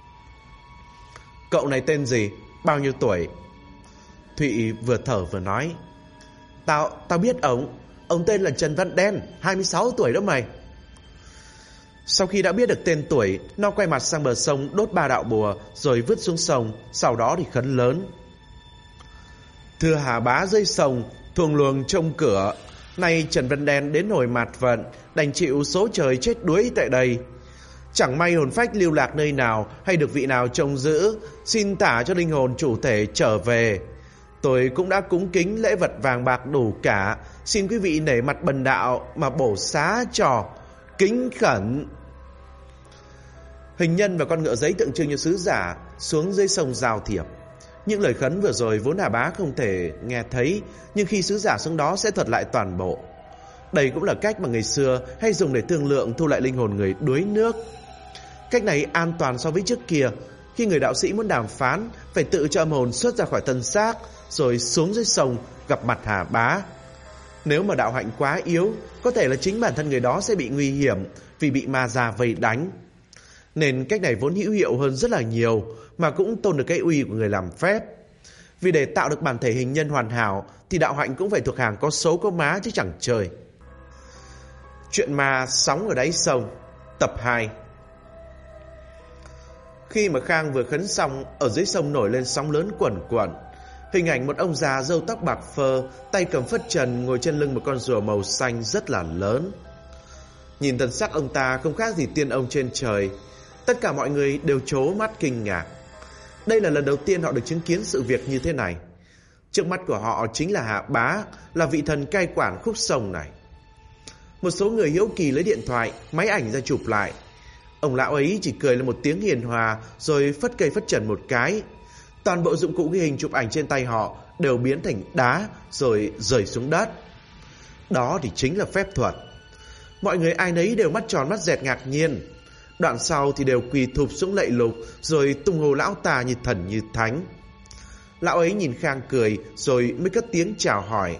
Cậu này tên gì? Bao nhiêu tuổi? Thụy vừa thở vừa nói. Tao biết ông tên là Trần Văn Đen, 26 tuổi đó mày. Sau khi đã biết được tên tuổi, nó quay mặt sang bờ sông đốt 3 đạo bùa rồi vứt xuống sông, sau đó thì khấn lớn. Thưa Hà Bá dưới sông, thuồng luồng trông cửa, nay Trần Văn Đen đến hồi mạt vận, đành chịu số trời chết đuối tại đây. Chẳng may hồn phách lưu lạc nơi nào hay được vị nào trông giữ, xin thả cho linh hồn chủ thể trở về. Tôi cũng đã cúng kính lễ vật vàng bạc đủ cả, xin quý vị nể mặt bần đạo mà bổ xá cho, kính khẩn. Hình nhân và con ngựa giấy tượng trưng như sứ giả xuống dưới sông giao thiệp. Những lời khấn vừa rồi vốn Hà Bá không thể nghe thấy, nhưng khi sứ giả xuống đó sẽ thuật lại toàn bộ. Đây cũng là cách mà người xưa hay dùng để thương lượng thu lại linh hồn người đuối nước. Cách này an toàn so với trước kia, khi người đạo sĩ muốn đàm phán phải tự cho âm hồn xuất ra khỏi thân xác rồi xuống dưới sông gặp mặt Hà Bá. Nếu mà đạo hạnh quá yếu, có thể là chính bản thân người đó sẽ bị nguy hiểm vì bị ma già vây đánh. Nên cách này vốn hữu hiệu hơn rất là nhiều, mà cũng tôn được cái uy của người làm phép. Vì để tạo được bản thể hình nhân hoàn hảo thì đạo hạnh cũng phải thuộc hàng có số có má chứ chẳng chơi. Chuyện ma sóng ở đáy sông, tập 2. Khi mà Khang vừa khấn xong, ở dưới sông nổi lên sóng lớn quẩn quẩn. Hình ảnh một ông già râu tóc bạc phơ, tay cầm phất trần, ngồi trên lưng một con rùa màu xanh rất là lớn. Nhìn thần sắc ông ta không khác gì tiên ông trên trời. Tất cả mọi người đều trố mắt kinh ngạc. Đây là lần đầu tiên họ được chứng kiến sự việc như thế này. Trước mắt của họ chính là Hạ Bá, là vị thần cai quản khúc sông này. Một số người hiếu kỳ lấy điện thoại, máy ảnh ra chụp lại. Ông lão ấy chỉ cười lên một tiếng hiền hòa rồi phất cây phất trần một cái. Toàn bộ dụng cụ ghi hình chụp ảnh trên tay họ đều biến thành đá rồi rơi xuống đất. Đó thì chính là phép thuật. Mọi người ai nấy đều mắt tròn mắt dẹt ngạc nhiên. Đoạn sau thì đều quỳ thụp xuống lạy lục rồi tung hô lão ta như thần như thánh. Lão ấy nhìn Khang cười rồi mới cất tiếng chào hỏi.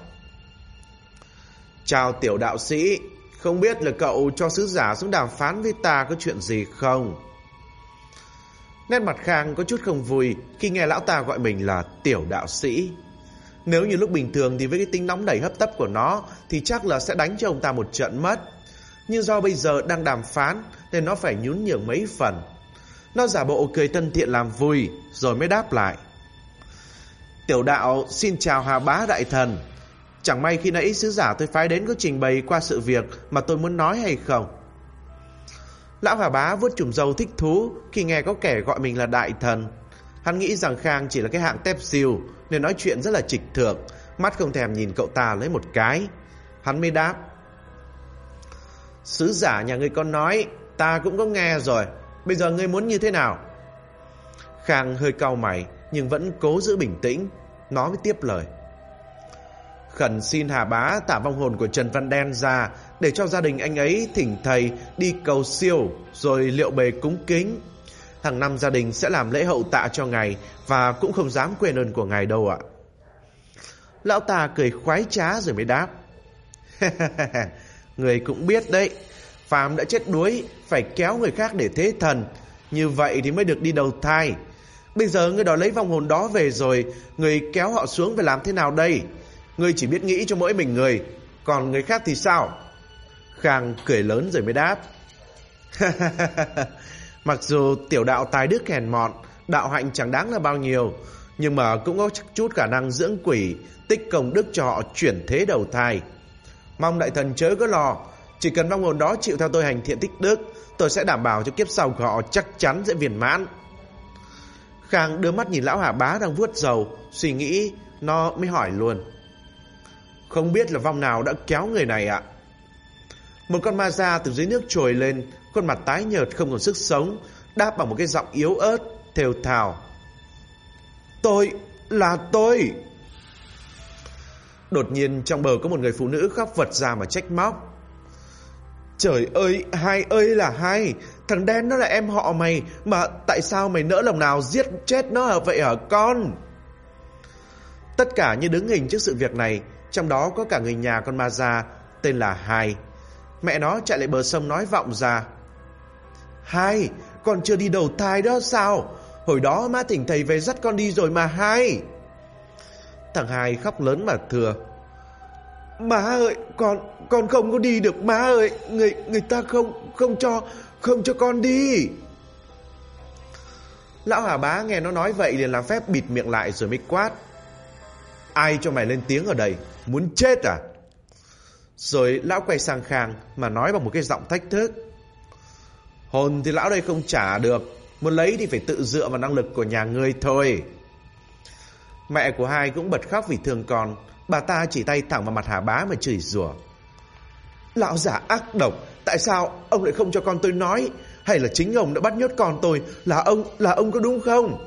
Chào tiểu đạo sĩ, không biết là cậu cho sứ giả xuống đàm phán với ta có chuyện gì không? Nét mặt Khang có chút không vui khi nghe lão ta gọi mình là tiểu đạo sĩ. Nếu như lúc bình thường thì với cái tính nóng đẩy hấp tấp của nó thì chắc là sẽ đánh cho ông ta một trận mất. Nhưng do bây giờ đang đàm phán nên nó phải nhún nhường mấy phần. Nó giả bộ cười thân thiện làm vui rồi mới đáp lại. Tiểu đạo xin chào Hà Bá đại thần. Chẳng may khi nãy sứ giả tôi phái đến có trình bày qua sự việc mà tôi muốn nói hay không? Lão Hà Bá vuốt chùm râu thích thú khi nghe có kẻ gọi mình là đại thần. Hắn nghĩ rằng Khang chỉ là cái hạng tép siêu nên nói chuyện rất là trịch thượng, mắt không thèm nhìn cậu ta lấy một cái. Hắn mới đáp. Sứ giả nhà ngươi có nói, ta cũng có nghe rồi. Bây giờ ngươi muốn như thế nào? Khang hơi cau mày nhưng vẫn cố giữ bình tĩnh. Nó mới tiếp lời. Khẩn xin Hà Bá tả vong hồn của Trần Văn Đen ra để cho gia đình anh ấy thỉnh thầy đi cầu siêu rồi liệu bề cúng kính. Hàng năm gia đình sẽ làm lễ hậu tạ cho ngài và cũng không dám quên ơn của ngài đâu ạ. Lão ta cười khoái trá rồi mới đáp. Người cũng biết đấy, phàm đã chết đuối phải kéo người khác để thế thần, như vậy thì mới được đi đầu thai. Bây giờ người đó lấy vong hồn đó về rồi, người kéo họ xuống phải làm thế nào đây? Ngươi chỉ biết nghĩ cho mỗi mình người, còn người khác thì sao? Khang cười lớn rồi mới đáp. Mặc dù tiểu đạo tài đức hèn mọn, đạo hạnh chẳng đáng là bao nhiêu, nhưng mà cũng có chút khả năng dưỡng quỷ, tích công đức cho họ chuyển thế đầu thai. Mong đại thần chớ có lo, chỉ cần vong hồn đó chịu theo tôi hành thiện tích đức, tôi sẽ đảm bảo cho kiếp sau của họ chắc chắn sẽ viên mãn. Khang đưa mắt nhìn lão Hà Bá đang vuốt râu, suy nghĩ, nó mới hỏi luôn. Không biết là vong nào đã kéo người này ạ? Một con ma da từ dưới nước trồi lên, khuôn mặt tái nhợt không còn sức sống, đáp bằng một cái giọng yếu ớt, thều thào. Tôi. Đột nhiên trong bờ có một người phụ nữ khóc vật ra mà trách móc. Trời ơi, Hai ơi là Hai, thằng đen nó là em họ mày, mà tại sao mày nỡ lòng nào giết chết nó hả vậy hả con? Tất cả như đứng hình trước sự việc này, trong đó có cả người nhà con ma da tên là Hai. Mẹ nó chạy lại bờ sông nói vọng ra: Hai, con chưa đi đầu thai đó sao? Hồi đó má Thỉnh thầy về dắt con đi rồi mà Hai. Thằng Hai khóc lớn mà thưa: Má ơi, con không có đi được má ơi, người ta không cho con đi. Lão Hà Bá nghe nó nói vậy liền làm phép bịt miệng lại rồi mới quát: Ai cho mày lên tiếng ở đây? Muốn chết à? Rồi lão quay sang Khang mà nói bằng một cái giọng thách thức: Hồn thì lão đây không trả được, muốn lấy thì phải tự dựa vào năng lực của nhà ngươi thôi. Mẹ của Hai cũng bật khóc vì thương con. Bà ta chỉ tay thẳng vào mặt Hà Bá mà chửi rủa: Lão già ác độc, tại sao ông lại không cho con tôi nói? Hay là chính ông đã bắt nhốt con tôi? Là ông có đúng không?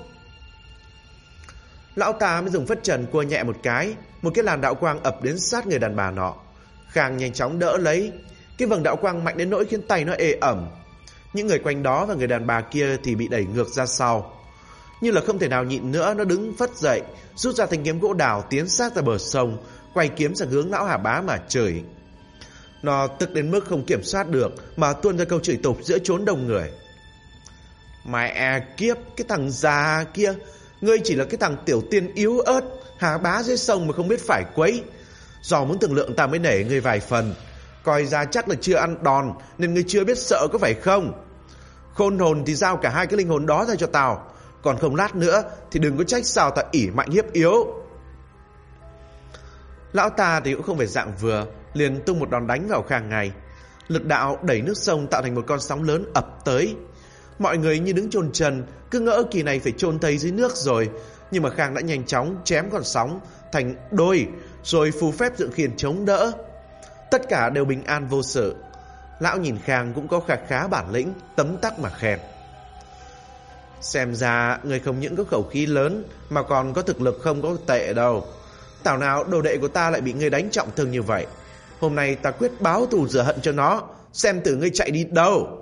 Lão ta mới dùng phất trần cua nhẹ một cái làn đạo quang ập đến sát người đàn bà nọ. Khang nhanh chóng đỡ lấy. Cái vầng đạo quang mạnh đến nỗi khiến tay nó ê ẩm. Những người quanh đó và người đàn bà kia thì bị đẩy ngược ra sau. Như là không thể nào nhịn nữa, nó đứng phất dậy, rút ra thanh kiếm gỗ đào tiến sát ra bờ sông, quay kiếm sang hướng lão Hà Bá mà chửi. Nó tức đến mức không kiểm soát được mà tuôn ra câu chửi tục giữa chốn đông người: Mẹ kiếp, cái thằng già kia, ngươi chỉ là cái thằng tiểu tiên yếu ớt, Hà Bá dưới sông mà không biết phải quấy. Do muốn thương lượng ta mới nể ngươi vài phần, coi ra chắc là chưa ăn đòn nên ngươi chưa biết sợ có phải không? Khôn hồn thì giao cả hai cái linh hồn đó ra cho tao, còn không lát nữa thì đừng có trách sao ta ỷ mạnh hiếp yếu. Lão ta thì cũng không phải dạng vừa, liền tung một đòn đánh vào Khang ngay. Lực đạo đẩy nước sông tạo thành một con sóng lớn ập tới. Mọi người như đứng chôn chân, cứ ngỡ kỳ này phải chôn thây dưới nước rồi. Nhưng mà Khang đã nhanh chóng chém con sóng thành đôi, rồi phù phép dựng khiên chống đỡ. Tất cả đều bình an vô sự. Lão nhìn Khang cũng có khá bản lĩnh, tấm tắc mà khen: Xem ra người không những có khẩu khí lớn mà còn có thực lực không có tệ đâu. Thảo nào đồ đệ của ta lại bị ngươi đánh trọng thương như vậy. Hôm nay ta quyết báo thù rửa hận cho nó, xem từ ngươi chạy đi đâu.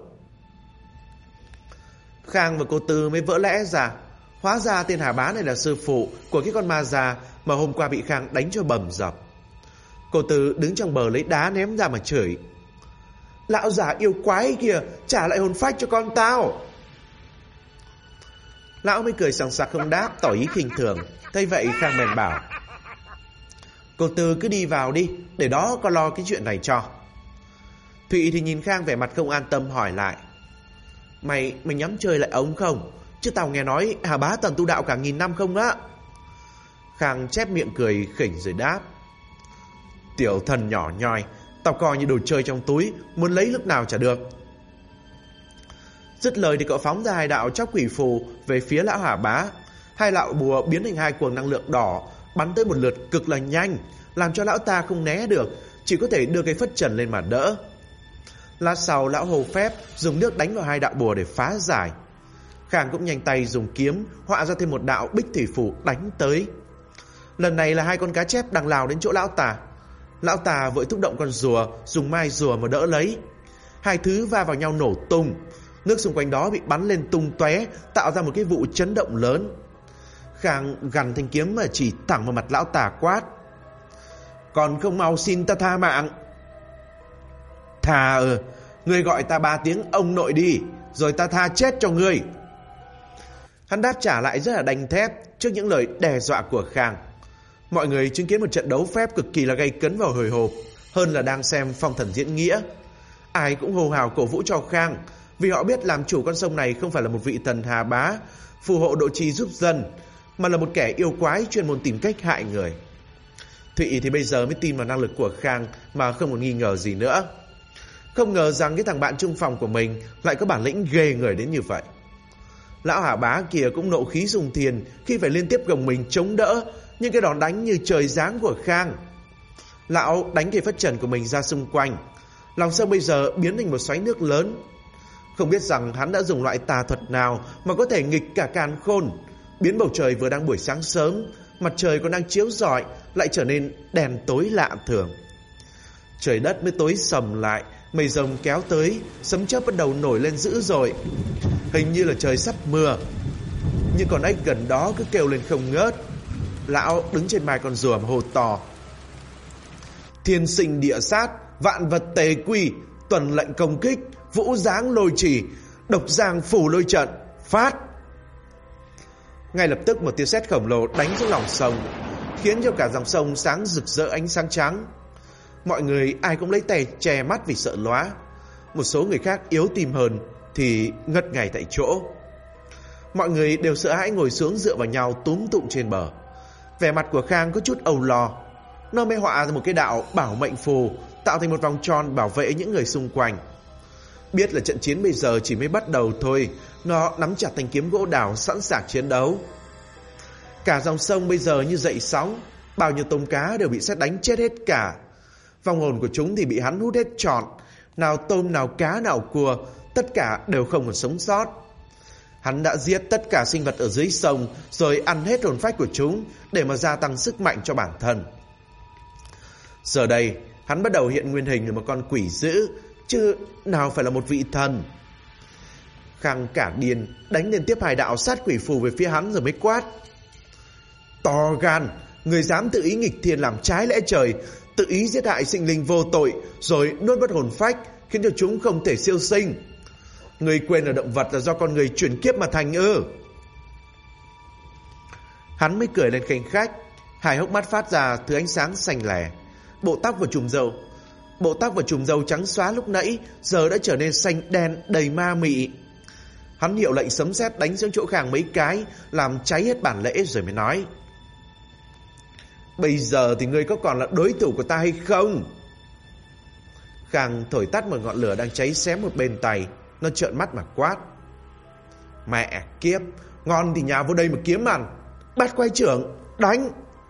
Khang và cô Tư mới vỡ lẽ ra. Hóa ra tên Hà Bá này là sư phụ của cái con ma già mà hôm qua bị Khang đánh cho bầm dập. Cô Tư đứng trong bờ lấy đá ném ra mà chửi: Lão già yêu quái kìa, trả lại hồn phách cho con tao. Lão mới cười sằng sặc không đáp, tỏ ý khinh thường. Thấy vậy Khang bèn bảo: Cô Tư cứ đi vào đi, để đó con lo cái chuyện này cho. Thụy thì nhìn Khang vẻ mặt không an tâm hỏi lại: Mày nhắm chơi lại ông không? Chứ tao nghe nói Hà Bá tần tu đạo cả 1000 năm không á. Khang chép miệng cười khỉnh rồi đáp: Tiểu thần nhỏ nhoi, tao coi như đồ chơi trong túi, muốn lấy lúc nào chả được. Dứt lời thì cậu phóng ra 2 đạo chóc quỷ phù về phía lão Hà Bá. 2 đạo bùa biến thành 2 cuồng năng lượng đỏ, bắn tới một lượt cực là nhanh, làm cho lão ta không né được, chỉ có thể đưa cái phất trần lên mà đỡ. Lát sau lão hầu phép dùng nước đánh vào 2 đạo bùa để phá giải. Khang cũng nhanh tay dùng kiếm họa ra thêm một đạo bích thủy phù đánh tới. Lần này là 2 con cá chép đang lao đến chỗ lão ta. Lão ta vội thúc động con rùa, dùng mai rùa mà đỡ lấy. 2 thứ va vào nhau nổ tung. Nước xung quanh đó bị bắn lên tung tóe, tạo ra một cái vụ chấn động lớn. Khang gằn thanh kiếm mà chỉ thẳng vào mặt lão ta quát: Còn không mau xin ta tha mạng. Thà ngươi gọi ta 3 tiếng ông nội đi, rồi ta tha chết cho ngươi. Hắn đáp trả lại rất là đanh thép trước những lời đe dọa của Khang. Mọi người chứng kiến một trận đấu phép cực kỳ là gay cấn và hồi hộp, hơn là đang xem phong thần diễn nghĩa. Ai cũng hô hào cổ vũ cho Khang, vì họ biết làm chủ con sông này không phải là một vị thần Hà Bá phù hộ độ trì giúp dân, mà là một kẻ yêu quái chuyên môn tìm cách hại người. Thụy thì bây giờ mới tin vào năng lực của Khang mà không còn nghi ngờ gì nữa. Không ngờ rằng cái thằng bạn chung phòng của mình lại có bản lĩnh ghê người đến như vậy. Lão Hà Bá kia cũng nộ khí dùng thiền khi phải liên tiếp gồng mình chống đỡ những cái đòn đánh như trời giáng của Khang. Lão đánh cái phất trần của mình ra xung quanh. Lòng sông bây giờ biến thành một xoáy nước lớn. Không biết rằng hắn đã dùng loại tà thuật nào mà có thể nghịch cả càn khôn, biến bầu trời vừa đang buổi sáng sớm, mặt trời còn đang chiếu rọi, lại trở nên đèn tối lạ thường. Trời đất mới tối sầm lại, mây rồng kéo tới, sấm chớp bắt đầu nổi lên dữ dội. Hình như là trời sắp mưa. Nhưng con ếch gần đó cứ kêu lên không ngớt. Lão đứng trên mai con rùa mà hô to: Thiên sinh địa sát, vạn vật tề quy, tuần lệnh công kích, vũ giáng lôi trì, độc giang phủ lôi trận, phát. Ngay lập tức một tia sét khổng lồ đánh xuống lòng sông, khiến cho cả dòng sông sáng rực rỡ ánh sáng trắng. Mọi người ai cũng lấy tay che mắt vì sợ lóa. Một số người khác yếu tim hơn thì ngất ngày tại chỗ. Mọi người đều sợ hãi ngồi xuống dựa vào nhau túm tụm trên bờ. Vẻ mặt của Khang có chút âu lo. Nó mới họa ra một cái đạo bảo mệnh phù, tạo thành một vòng tròn bảo vệ những người xung quanh. Biết là trận chiến bây giờ chỉ mới bắt đầu thôi, nó nắm chặt thanh kiếm gỗ đào sẵn sàng chiến đấu. Cả dòng sông bây giờ như dậy sóng, bao nhiêu tôm cá đều bị sét đánh chết hết cả. Vong hồn của chúng thì bị hắn hút hết trọn, nào tôm, nào cá, nào cua, tất cả đều không còn sống sót. Hắn đã giết tất cả sinh vật ở dưới sông, rồi ăn hết hồn phách của chúng để mà gia tăng sức mạnh cho bản thân. Giờ đây, hắn bắt đầu hiện nguyên hình là một con quỷ dữ, chứ nào phải là một vị thần. Khang cả điên đánh liên tiếp 2 đạo sát quỷ phù về phía hắn rồi mới quát: To gan, người dám tự ý nghịch thiên làm trái lẽ trời, tự ý giết hại sinh linh vô tội, rồi nuốt mất hồn phách, khiến cho chúng không thể siêu sinh. Người quên là động vật là do con người chuyển kiếp mà thành ư? Hắn mới cười lên khanh khách, 2 hốc mắt phát ra thứ ánh sáng xanh lè. Bộ tóc và chùm râu trắng xóa lúc nãy giờ đã trở nên xanh đen đầy ma mị. Hắn hiệu lệnh sấm sét đánh xuống chỗ Khang mấy cái, làm cháy hết bản lễ rồi mới nói: Bây giờ thì ngươi có còn là đối thủ của ta hay không? Khang thổi tắt một ngọn lửa đang cháy xém một bên tay. Nó trợn mắt mà quát: Mẹ kiếp, ngon thì nhào vô đây mà kiếm ăn. Bát quái trưởng, đánh!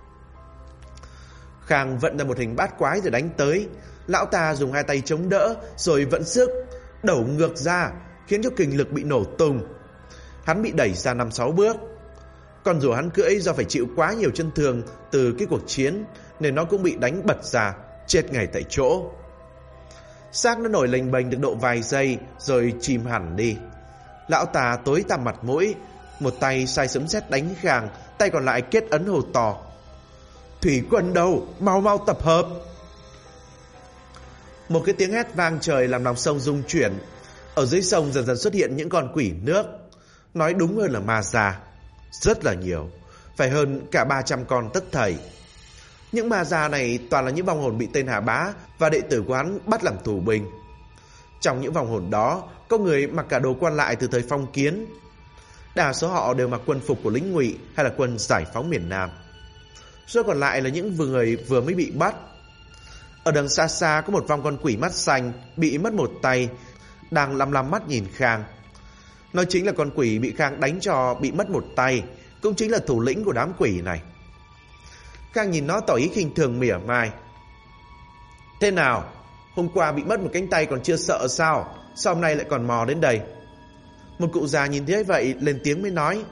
Khang vận ra một hình bát quái rồi đánh tới. Lão ta dùng 2 tay chống đỡ, rồi vận sức đẩu ngược ra, khiến cho kình lực bị nổ tung. Hắn bị đẩy ra 5-6 bước. Còn rùa hắn cưỡi do phải chịu quá nhiều chân thương từ cái cuộc chiến, nên nó cũng bị đánh bật ra, chết ngay tại chỗ. Xác nó nổi lềnh bềnh được độ vài giây rồi chìm hẳn đi. Lão ta tối tăm mặt mũi, một tay sai sấm sét đánh Khang, tay còn lại kết ấn hô to: Thủy quân đâu, mau mau tập hợp! Một cái tiếng hét vang trời làm lòng sông rung chuyển. Ở dưới sông dần dần xuất hiện những con quỷ nước, nói đúng hơn là ma già, rất là nhiều, phải hơn cả 300 con tất thảy. Những ma già này toàn là những vong hồn bị tên Hà Bá và đệ tử của hắn bắt làm tù binh. Trong những vong hồn đó, có người mặc cả đồ quan lại từ thời phong kiến. Đa số họ đều mặc quân phục của lính Ngụy hay là quân giải phóng miền Nam. Số còn lại là những người vừa mới bị bắt. Ở đằng xa xa có một vong con quỷ mắt xanh bị mất một tay, đang lăm mắt nhìn Khang. Nó chính là con quỷ bị Khang đánh cho bị mất một tay, cũng chính là thủ lĩnh của đám quỷ này. Khang nhìn nó tỏ ý khinh thường mỉa mai: Thế nào, hôm qua bị mất một cánh tay còn chưa sợ sao? Sao hôm nay lại còn mò đến đây? Một cụ già nhìn thấy vậy lên tiếng mới nói: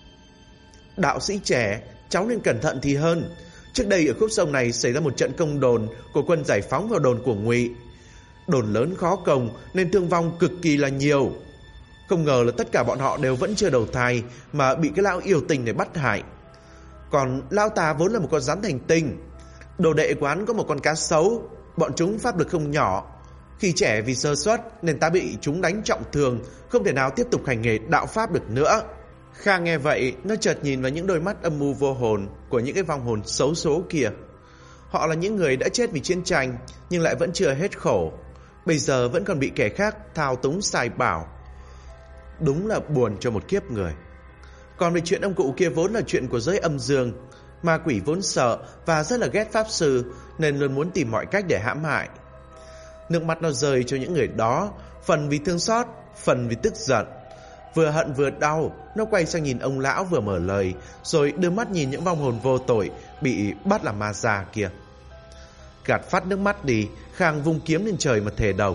Đạo sĩ trẻ, cháu nên cẩn thận thì hơn. Trước đây ở khúc sông này xảy ra một trận công đồn của quân giải phóng vào đồn của Ngụy. Đồn lớn khó công nên thương vong cực kỳ là nhiều. Không ngờ là tất cả bọn họ đều vẫn chưa đầu thai mà bị cái lão yêu tình này bắt hại. Còn lão ta vốn là một con rắn thành tinh. Đồ đệ của hắn có một con cá sấu. Bọn chúng pháp lực không nhỏ. Khi trẻ vì sơ suất nên ta bị chúng đánh trọng thương, không thể nào tiếp tục hành nghề đạo pháp được nữa. Khang nghe vậy, nó chợt nhìn vào những đôi mắt âm mưu vô hồn của những cái vong hồn xấu số kia. Họ là những người đã chết vì chiến tranh nhưng lại vẫn chưa hết khổ, bây giờ vẫn còn bị kẻ khác thao túng sai bảo. Đúng là buồn cho một kiếp người. Còn về chuyện ông cụ kia vốn là chuyện của giới âm dương. Ma quỷ vốn sợ và rất là ghét pháp sư, nên luôn muốn tìm mọi cách để hãm hại. Nước mắt nó rơi cho những người đó, phần vì thương xót, phần vì tức giận. Vừa hận vừa đau, nó quay sang nhìn ông lão vừa mở lời, rồi đưa mắt nhìn những vong hồn vô tội bị bắt làm ma già kia. Gạt phát nước mắt đi, Khang vung kiếm lên trời mà thề đầu: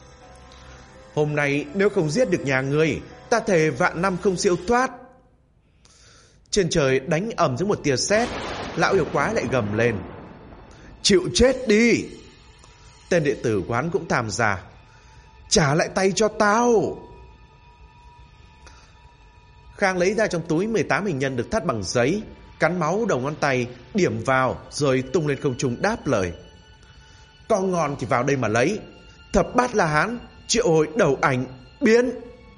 Hôm nay nếu không giết được nhà ngươi, ta thề vạn năm không siêu thoát. Trên trời đánh ầm xuống một tia sét, lão yêu quái lại gầm lên: Chịu chết đi! Tên đệ tử của hắn cũng tham gia: Trả lại tay cho tao! Khang lấy ra trong túi 18 hình nhân được thắt bằng giấy, cắn máu đầu ngón tay, điểm vào rồi tung lên không trung đáp lời: Có ngon thì vào đây mà lấy. Thập bát La Hán, triệu hồi đầu ảnh, biến.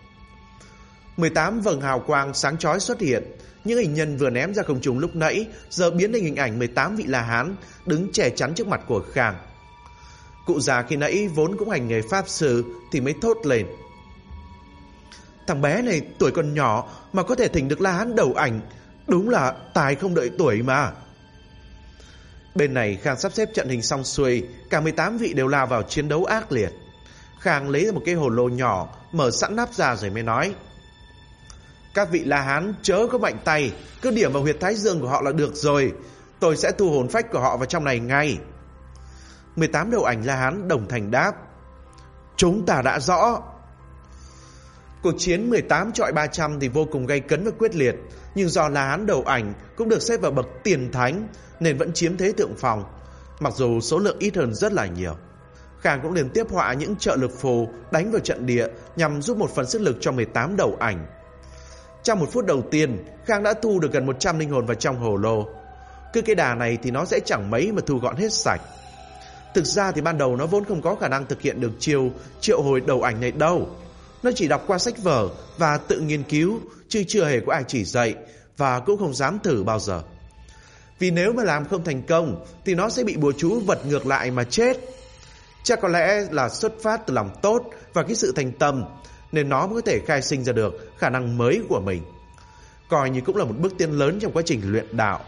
18 vầng hào quang sáng chói xuất hiện. Những hình nhân vừa ném ra không trung lúc nãy giờ biến thành hình ảnh 18 vị La Hán đứng che chắn trước mặt của Khang. Cụ già khi nãy vốn cũng hành nghề pháp sư thì mới thốt lên: thằng bé này tuổi còn nhỏ mà có thể thỉnh được La Hán đầu ảnh, đúng là tài không đợi tuổi mà. Bên này Khang sắp xếp trận hình xong xuôi, cả 18 vị đều lao vào chiến đấu ác liệt. Khang lấy ra một cái hồ lô nhỏ, mở sẵn nắp ra rồi mới nói: các vị La Hán chớ có mạnh tay, cứ điểm vào huyệt thái dương của họ là được rồi. Tôi sẽ thu hồn phách của họ vào trong này ngay. 18 đầu ảnh La Hán đồng thanh đáp: chúng ta đã rõ. Cuộc chiến 18 chọi 300 thì vô cùng gay cấn và quyết liệt, nhưng do La Hán đầu ảnh cũng được xếp vào bậc tiền thánh nên vẫn chiếm thế thượng phong, mặc dù số lượng ít hơn rất là nhiều. Khang cũng liên tiếp họa những trợ lực phù đánh vào trận địa nhằm giúp một phần sức lực cho 18 đầu ảnh. Trong 1 phút đầu tiên, Khang đã thu được gần 100 linh hồn vào trong hồ lô. Cứ cái đà này thì nó sẽ chẳng mấy mà thu gọn hết sạch. Thực ra thì ban đầu nó vốn không có khả năng thực hiện được chiêu triệu hồi đầu ảnh này đâu. Nó chỉ đọc qua sách vở và tự nghiên cứu, chứ chưa hề có ai chỉ dạy, và cũng không dám thử bao giờ. Vì nếu mà làm không thành công thì nó sẽ bị bùa chú vật ngược lại mà chết. Chắc có lẽ là xuất phát từ lòng tốt và cái sự thành tâm, nên nó mới có thể khai sinh ra được khả năng mới của mình. Coi như cũng là một bước tiến lớn trong quá trình luyện đạo.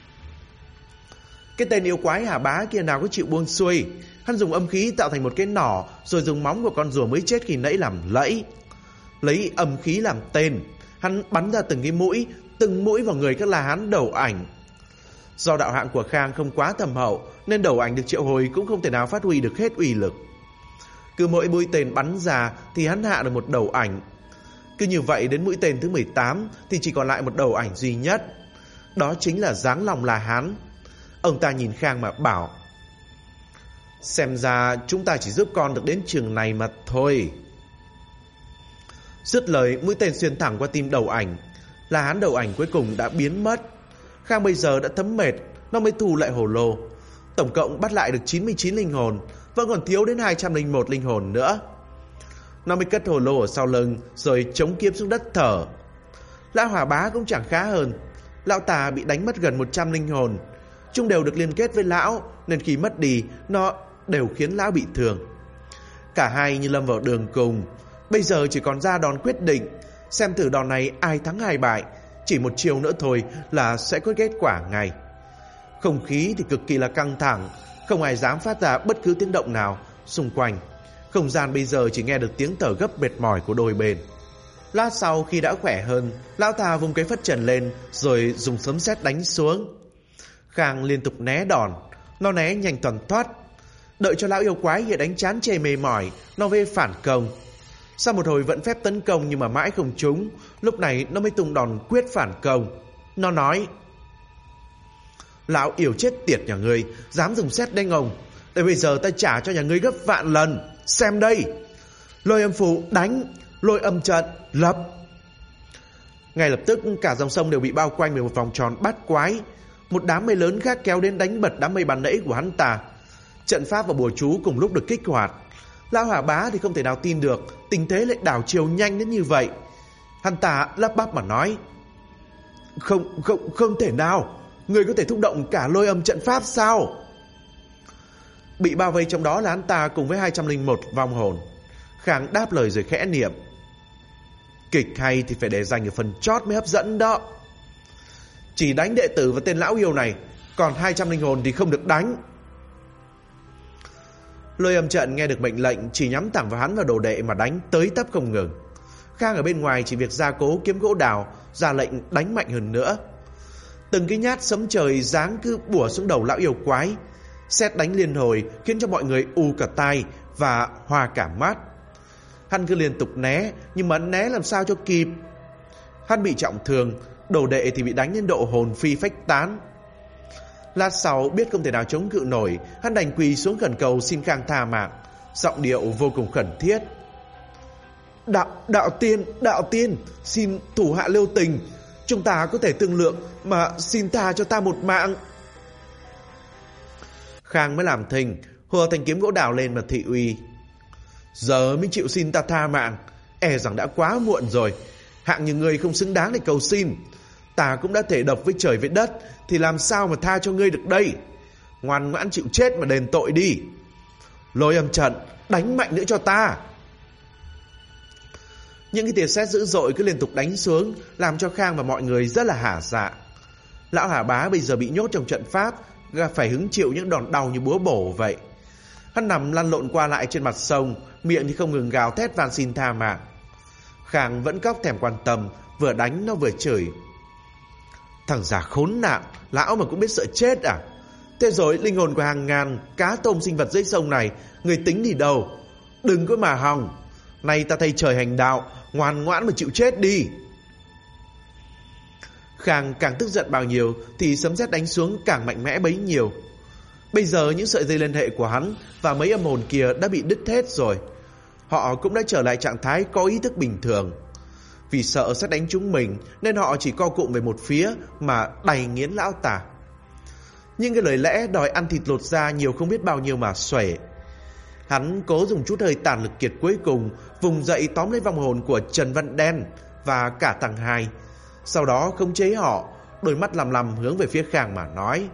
Cái tên yêu quái Hà Bá kia nào có chịu buông xuôi. Hắn dùng âm khí tạo thành một cái nỏ, rồi dùng móng của con rùa mới chết khi nãy làm lẫy. Lấy âm khí làm tên, hắn bắn ra từng mũi vào người các La Hán đầu ảnh. Do đạo hạng của Khang không quá thâm hậu nên đầu ảnh được triệu hồi cũng không thể nào phát huy được hết uy lực. Cứ mỗi mũi tên bắn ra thì hắn hạ được một đầu ảnh. Cứ như vậy đến mũi tên thứ 18 thì chỉ còn lại một đầu ảnh duy nhất. Đó chính là Giáng Long La Hán. Ông ta nhìn Khang mà bảo: xem ra chúng ta chỉ giúp con được đến trường này mà thôi. Dứt lời, mũi tên xuyên thẳng qua tim đầu ảnh. La Hán đầu ảnh cuối cùng đã biến mất. Khang bây giờ đã thấm mệt, nó mới thu lại hồ lô. Tổng cộng bắt lại được 99 linh hồn, vẫn còn thiếu đến 201 linh hồn nữa. Nó mới cất hồ lô ở sau lưng, rồi chống kiếm xuống đất thở. Lão Hòa Bá cũng chẳng khá hơn. Lão ta bị đánh mất gần 100 linh hồn. Chúng đều được liên kết với lão, nên khi mất đi, nó đều khiến lão bị thương. Cả hai như lâm vào đường cùng. Bây giờ chỉ còn ra đòn quyết định. Xem thử đòn này ai thắng ai bại. Chỉ một chiều nữa thôi là sẽ có kết quả ngay. Không khí thì cực kỳ là căng thẳng. Không ai dám phát ra bất cứ tiếng động nào. Xung quanh không gian bây giờ chỉ nghe được tiếng thở gấp mệt mỏi của đôi bên. Lát sau khi đã khỏe hơn, lão ta vung cái phất trần lên, rồi dùng sấm sét đánh xuống. Khang liên tục né đòn. Nó né nhanh toàn thoát. Đợi cho lão yêu quái kia đánh chán chê mệt mỏi, nó về phản công. Sau một hồi vận phép tấn công nhưng mà mãi không trúng, lúc này nó mới tung đòn quyết phản công. Nó nói: lão yêu chết tiệt nhà ngươi, dám dùng sét đánh ông. Để bây giờ ta trả cho nhà ngươi gấp vạn lần. Xem đây. Lôi âm phù đánh, lôi âm trận lập. Ngay lập tức cả dòng sông đều bị bao quanh bởi một vòng tròn bát quái. Một đám mây lớn khác kéo đến đánh bật đám mây ban nãy của hắn ta. Trận pháp và bùa chú cùng lúc được kích hoạt. Lão Hà Bá thì không thể nào tin được tình thế lại đảo chiều nhanh đến như vậy. Hắn ta lắp bắp mà nói: Không thể nào. Người có thể thúc động cả lôi âm trận pháp sao? Bị bao vây trong đó là hắn ta cùng với 201 vong hồn. Khang đáp lời rồi khẽ niệm: kịch hay thì phải để dành ở phần chót mới hấp dẫn đó. Chỉ đánh đệ tử và tên lão yêu này, còn 200 linh hồn thì không được đánh. Lôi âm trận nghe được mệnh lệnh chỉ nhắm thẳng vào hắn và đồ đệ mà đánh tới tấp không ngừng. Khang ở bên ngoài chỉ việc gia cố kiếm gỗ đào, ra lệnh đánh mạnh hơn nữa. Từng cái nhát sấm trời giáng cứ bủa xuống đầu lão yêu quái. Sét đánh liên hồi khiến cho mọi người u cả tai và hoa cả mắt. Hắn cứ liên tục né, nhưng mà né làm sao cho kịp. Hắn bị trọng thương, đồ đệ thì bị đánh đến độ hồn phi phách tán. Lát sau biết không thể nào chống cự nổi, hắn đành quỳ xuống khẩn cầu xin Khang tha mạng, giọng điệu vô cùng khẩn thiết: Đạo tiên, xin thủ hạ lưu tình. Chúng ta có thể thương lượng, mà xin tha cho ta một mạng. Khang mới làm thinh, hùa thanh kiếm gỗ đào lên mà thị uy: Giờ mới chịu xin ta tha mạng, e rằng đã quá muộn rồi. Hạng như ngươi không xứng đáng để cầu xin. Ta cũng đã thể độc với trời với đất, thì làm sao mà tha cho ngươi được đây. Ngoan ngoãn chịu chết mà đền tội đi. Lôi Âm Trận, đánh mạnh nữa cho ta. Những cái tia sét dữ dội cứ liên tục đánh xuống, làm cho Khang và mọi người rất là hả dạ. Lão Hà Bá bây giờ bị nhốt trong trận pháp, phải hứng chịu những đòn đau như búa bổ vậy. Hắn nằm lăn lộn qua lại trên mặt sông, miệng thì không ngừng gào thét van xin tha mạng. Khang vẫn cóc thèm quan tâm, vừa đánh nó vừa chửi. Thằng già khốn nạn, lão mà cũng biết sợ chết à? Thế rồi linh hồn của hàng ngàn cá tôm sinh vật dưới sông này, người tính đi đâu? Đừng có mà hòng. Nay ta thay trời hành đạo, ngoan ngoãn mà chịu chết đi. Khang càng tức giận bao nhiêu thì sấm sét đánh xuống càng mạnh mẽ bấy nhiêu. Bây giờ những sợi dây liên hệ của hắn và mấy âm hồn kia đã bị đứt hết rồi. Họ cũng đã trở lại trạng thái có ý thức bình thường. Vì sợ sẽ đánh trúng mình nên họ chỉ co cụm về một phía mà đày nghiến lão tà. Nhưng cái lời lẽ đòi ăn thịt lột da nhiều không biết bao nhiêu mà xuể. Hắn cố dùng chút hơi tàn lực kiệt cuối cùng, vùng dậy tóm lấy vong hồn của Trần Văn Đen và cả thằng Hai. Sau đó khống chế họ, đôi mắt lằm lằm hướng về phía Khang mà nói: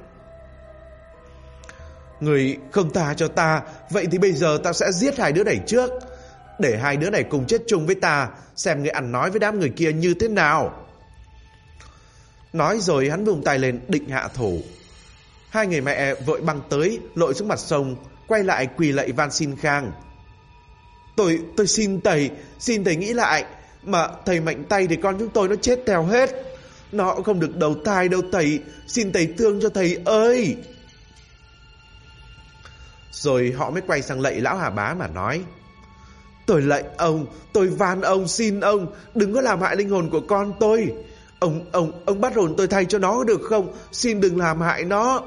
Người không tha cho ta, vậy thì bây giờ ta sẽ giết hai đứa này trước, để hai đứa này cùng chết chung với ta, xem người ăn nói với đám người kia như thế nào. Nói rồi hắn vùng tay lên định hạ thủ. Hai người mẹ vội băng tới, lội xuống mặt sông, quay lại quỳ lạy van xin Khang: Tôi xin thầy nghĩ lại, mà thầy mạnh tay thì con chúng tôi nó chết theo hết. Nó không được đầu thai đâu thầy, xin thầy thương cho thầy ơi. Rồi họ mới quay sang lạy lão Hà Bá mà nói: Tôi lạy ông, tôi van ông, xin ông đừng có làm hại linh hồn của con tôi. Ông bắt hồn tôi thay cho nó được không? Xin đừng làm hại nó.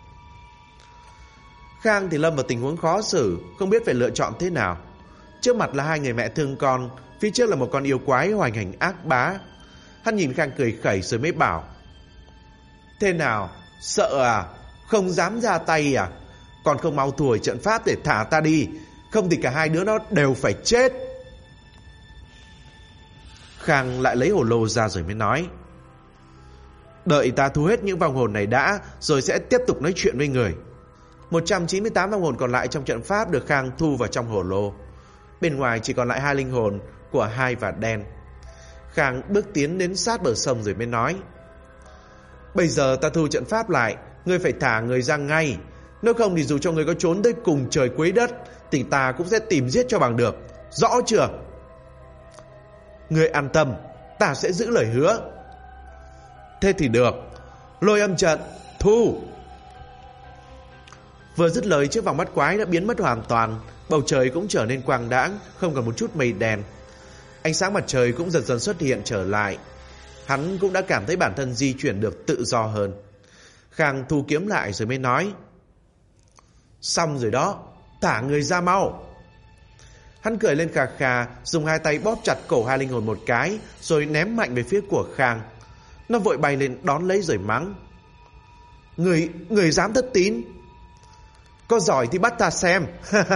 Khang thì lâm vào tình huống khó xử, không biết phải lựa chọn thế nào. Trước mặt là hai người mẹ thương con, phía trước là một con yêu quái hoành hành ác bá. Hắn nhìn Khang cười khẩy rồi mới bảo: Thế nào, sợ à? Không dám ra tay à? Còn không mau thổi trận pháp để thả ta đi, không thì cả hai đứa nó đều phải chết. Khang lại lấy hồ lô ra rồi mới nói: Đợi ta thu hết những vong hồn này đã, rồi sẽ tiếp tục nói chuyện với người. 198 vong hồn còn lại trong trận pháp được Khang thu vào trong hồ lô. Bên ngoài chỉ còn lại hai linh hồn của Hai và Đen. Khang bước tiến đến sát bờ sông rồi mới nói: Bây giờ ta thu trận pháp lại, ngươi phải thả người ra ngay. Nếu không thì dù cho người có trốn tới cùng trời cuối đất thì ta cũng sẽ tìm giết cho bằng được. Rõ chưa? Ngươi an tâm, ta sẽ giữ lời hứa. Thế thì được. Lôi Âm Trận, thu. Vừa dứt lời, chiếc vòng mắt quái đã biến mất hoàn toàn. Bầu trời cũng trở nên quang đãng, không còn một chút mây đen. Ánh sáng mặt trời cũng dần dần xuất hiện trở lại. Hắn cũng đã cảm thấy bản thân di chuyển được tự do hơn. Khang thu kiếm lại rồi mới nói: Xong rồi đó, thả người ra mau. Hắn cười lên khà khà, dùng hai tay bóp chặt cổ hai linh hồn một cái, rồi ném mạnh về phía của Khang. Nó vội bay lên đón lấy rồi mắng: Người dám thất tín? Có giỏi thì bắt ta xem.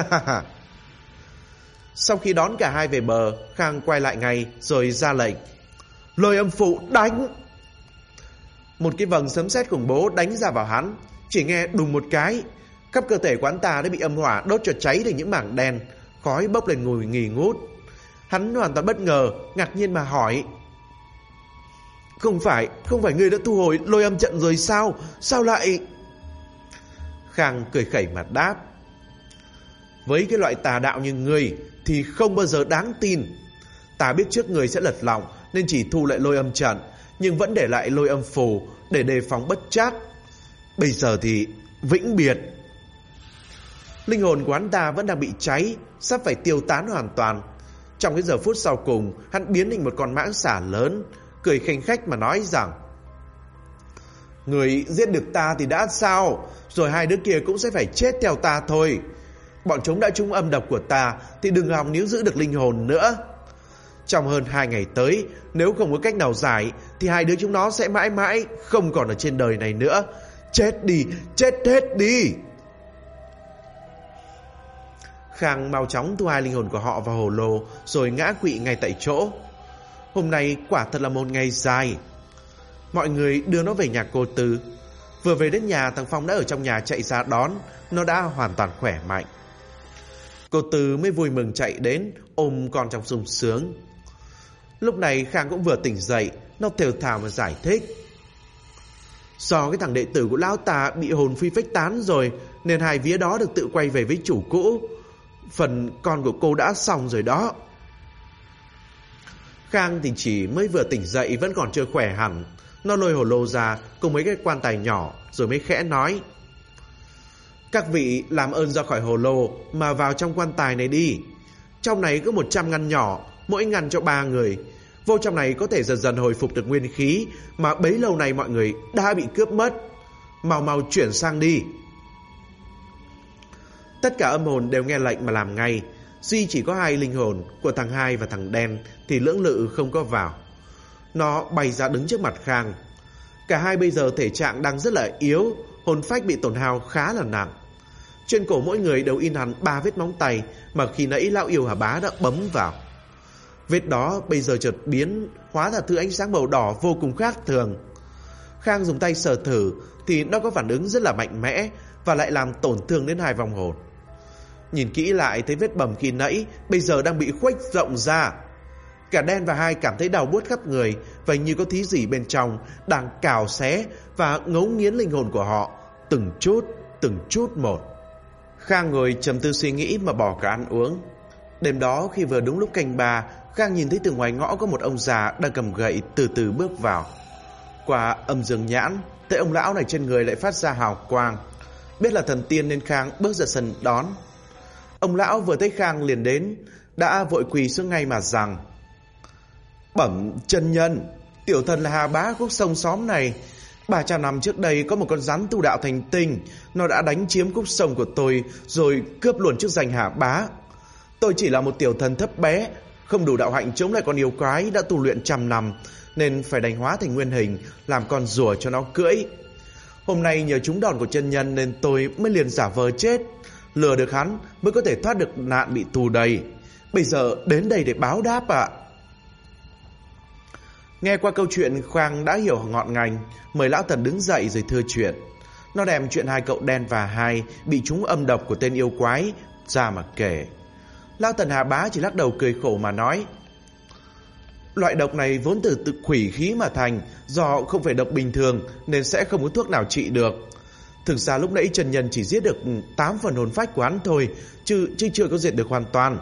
Sau khi đón cả hai về bờ, Khang quay lại ngay rồi ra lệnh: Lôi Âm Phụ, đánh! Một cái vầng sấm sét khủng bố đánh ra vào hắn. Chỉ nghe đùng một cái, khắp cơ thể quán ta đã bị âm hỏa đốt cho cháy thành những mảng đen, khói bốc lên ngùi nghi ngút. Hắn hoàn toàn bất ngờ, ngạc nhiên mà hỏi: Không phải ngươi đã thu hồi Lôi Âm Trận rồi sao? Sao lại... Khang cười khẩy mà đáp: Với cái loại tà đạo như ngươi thì không bao giờ đáng tin. Ta biết trước ngươi sẽ lật lọng nên chỉ thu lại Lôi Âm Trận, nhưng vẫn để lại Lôi Âm Phù để đề phòng bất trắc. Bây giờ thì vĩnh biệt. Linh hồn của hắn ta vẫn đang bị cháy, sắp phải tiêu tán hoàn toàn. Trong cái giờ phút sau cùng, hắn biến thành một con mãng xà lớn, cười khanh khách mà nói rằng: Người giết được ta thì đã sao, rồi hai đứa kia cũng sẽ phải chết theo ta thôi. Bọn chúng đã trúng âm độc của ta thì đừng hòng níu giữ được linh hồn nữa. Trong hơn 2 ngày tới, nếu không có cách nào giải thì hai đứa chúng nó sẽ mãi mãi không còn ở trên đời này nữa. Chết đi, chết hết đi. Khang mau chóng thu hai linh hồn của họ vào hồ lô rồi ngã quỵ ngay tại chỗ. Hôm nay quả thật là một ngày dài. Mọi người đưa nó về nhà cô Tư. Vừa về đến nhà, thằng Phong đã ở trong nhà chạy ra đón. Nó đã hoàn toàn khỏe mạnh. Cô Tư mới vui mừng chạy đến ôm con trong sung sướng. Lúc này Khang cũng vừa tỉnh dậy. Nó thều thào mà giải thích: do cái thằng đệ tử của lão ta bị hồn phi phách tán rồi, nên hai vía đó được tự quay về với chủ cũ. Phần con của cô đã xong rồi đó. Khang thì chỉ mới vừa tỉnh dậy, vẫn còn chưa khỏe hẳn. Nó lôi hồ lô ra cùng mấy cái quan tài nhỏ, rồi mới khẽ nói: các vị làm ơn ra khỏi hồ lô mà vào trong quan tài này đi. Trong này có 100 ngăn nhỏ, mỗi ngăn cho 3 người. Vô trong này có thể dần dần hồi phục được nguyên khí mà bấy lâu nay mọi người đã bị cướp mất. Mau mau chuyển sang đi. Tất cả âm hồn đều nghe lệnh mà làm ngay. Duy chỉ có hai linh hồn của thằng Hai và thằng Đen thì lưỡng lự không có vào. Nó bay ra đứng trước mặt Khang. Cả hai bây giờ thể trạng đang rất là yếu, hồn phách bị tổn hao khá là nặng. Trên cổ mỗi người đều in hẳn 3 vết móng tay mà khi nãy lão yêu Hà Bá đã bấm vào. Vết đó bây giờ chợt biến hóa ra thứ ánh sáng màu đỏ vô cùng khác thường. Khang dùng tay sờ thử thì nó có phản ứng rất là mạnh mẽ và lại làm tổn thương đến hai vong hồn. Nhìn kỹ lại thấy vết bầm khi nãy bây giờ đang bị khuếch rộng ra. Cả Đen và Hai cảm thấy đau buốt khắp người, và như có thứ gì bên trong đang cào xé và ngấu nghiến linh hồn của họ từng chút một. Khang ngồi trầm tư suy nghĩ mà bỏ cả ăn uống. Đêm đó khi vừa đúng lúc canh ba, Khang nhìn thấy từ ngoài ngõ có một ông già đang cầm gậy từ từ bước vào. Qua âm dương nhãn, thấy ông lão này trên người lại phát ra hào quang. Biết là thần tiên nên Khang bước ra sân đón. Ông lão vừa thấy Khang liền đến, đã vội quỳ xuống ngay mà rằng: bẩm chân nhân, tiểu thần là Hà Bá khúc sông xóm này. 300 năm trước đây có một con rắn tu đạo thành tinh, nó đã đánh chiếm khúc sông của tôi rồi cướp luôn chức danh Hà Bá. Tôi chỉ là một tiểu thần thấp bé, không đủ đạo hạnh chống lại con yêu quái đã tu luyện 100 năm, nên phải đành hóa thành nguyên hình, làm con rùa cho nó cưỡi. Hôm nay nhờ trúng đòn của chân nhân nên tôi mới liền giả vờ chết, lừa được hắn mới có thể thoát được nạn bị tù đầy. Bây giờ đến đây để báo đáp ạ. Nghe qua câu chuyện, Khang đã hiểu ngọn ngành, mời lão thần đứng dậy rồi thưa chuyện. Nó đem chuyện hai cậu Đen và Hai bị trúng âm độc của tên yêu quái ra mà kể. Lão thần Hà Bá chỉ lắc đầu cười khổ mà nói: loại độc này vốn từ quỷ khí mà thành, do không phải độc bình thường nên sẽ không có thuốc nào trị được. Thực ra lúc nãy chân nhân chỉ giết được 8 phần hồn phách của hắn thôi, chứ chưa có diệt được hoàn toàn.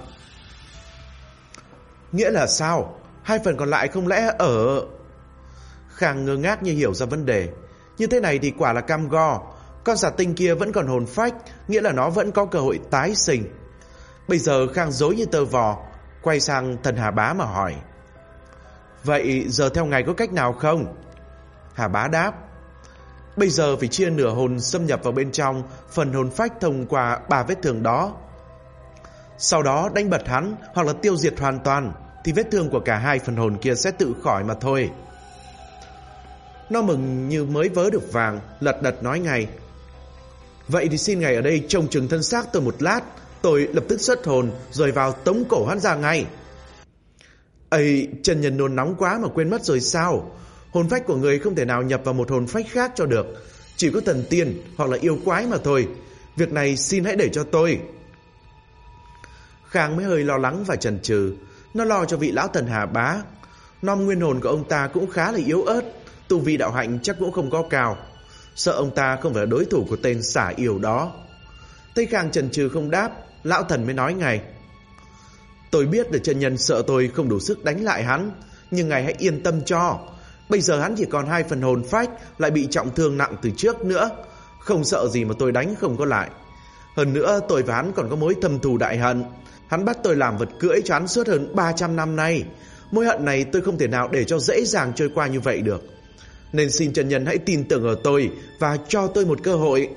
Nghĩa là sao? 2 phần còn lại không lẽ ở... Khang ngơ ngác như hiểu ra vấn đề. Như thế này thì quả là cam go. Con xà tinh kia vẫn còn hồn phách, nghĩa là nó vẫn có cơ hội tái sinh. Bây giờ Khang rối như tơ vò, quay sang thần Hà Bá mà hỏi: vậy giờ theo ngài có cách nào không? Hà Bá đáp: bây giờ phải chia nửa hồn xâm nhập vào bên trong phần hồn phách thông qua 3 vết thương đó. Sau đó đánh bật hắn hoặc là tiêu diệt hoàn toàn, thì vết thương của cả 2 phần hồn kia sẽ tự khỏi mà thôi. Nó mừng như mới vớ được vàng, lật đật nói ngay: vậy thì xin ngài ở đây trông chừng thân xác tôi một lát, tôi lập tức xuất hồn rồi vào tống cổ hắn ra ngay. Ây, chân nhân nôn nóng quá mà quên mất rồi sao? Hồn phách của người không thể nào nhập vào một hồn phách khác cho được, chỉ có thần tiên hoặc là yêu quái mà thôi. Việc này xin hãy để cho tôi. Khang mới hơi lo lắng và chần chừ. Nó lo cho vị lão thần Hà Bá. Nom nguyên hồn của ông ta cũng khá là yếu ớt, tu vi đạo hạnh chắc cũng không có cao, sợ ông ta không phải là đối thủ của tên xả yêu đó. Thấy Khang chần chừ không đáp, lão thần mới nói ngay: tôi biết là chân nhân sợ tôi không đủ sức đánh lại hắn, nhưng ngài hãy yên tâm cho. Bây giờ hắn chỉ còn 2 phần hồn phách, lại bị trọng thương nặng từ trước nữa, không sợ gì mà tôi đánh không có lại. Hơn nữa tôi và hắn còn có mối thâm thù đại hận. Hắn bắt tôi làm vật cưỡi cho hắn suốt hơn 300 năm nay. Mối hận này tôi không thể nào để cho dễ dàng trôi qua như vậy được. Nên xin chân nhân hãy tin tưởng ở tôi và cho tôi một cơ hội.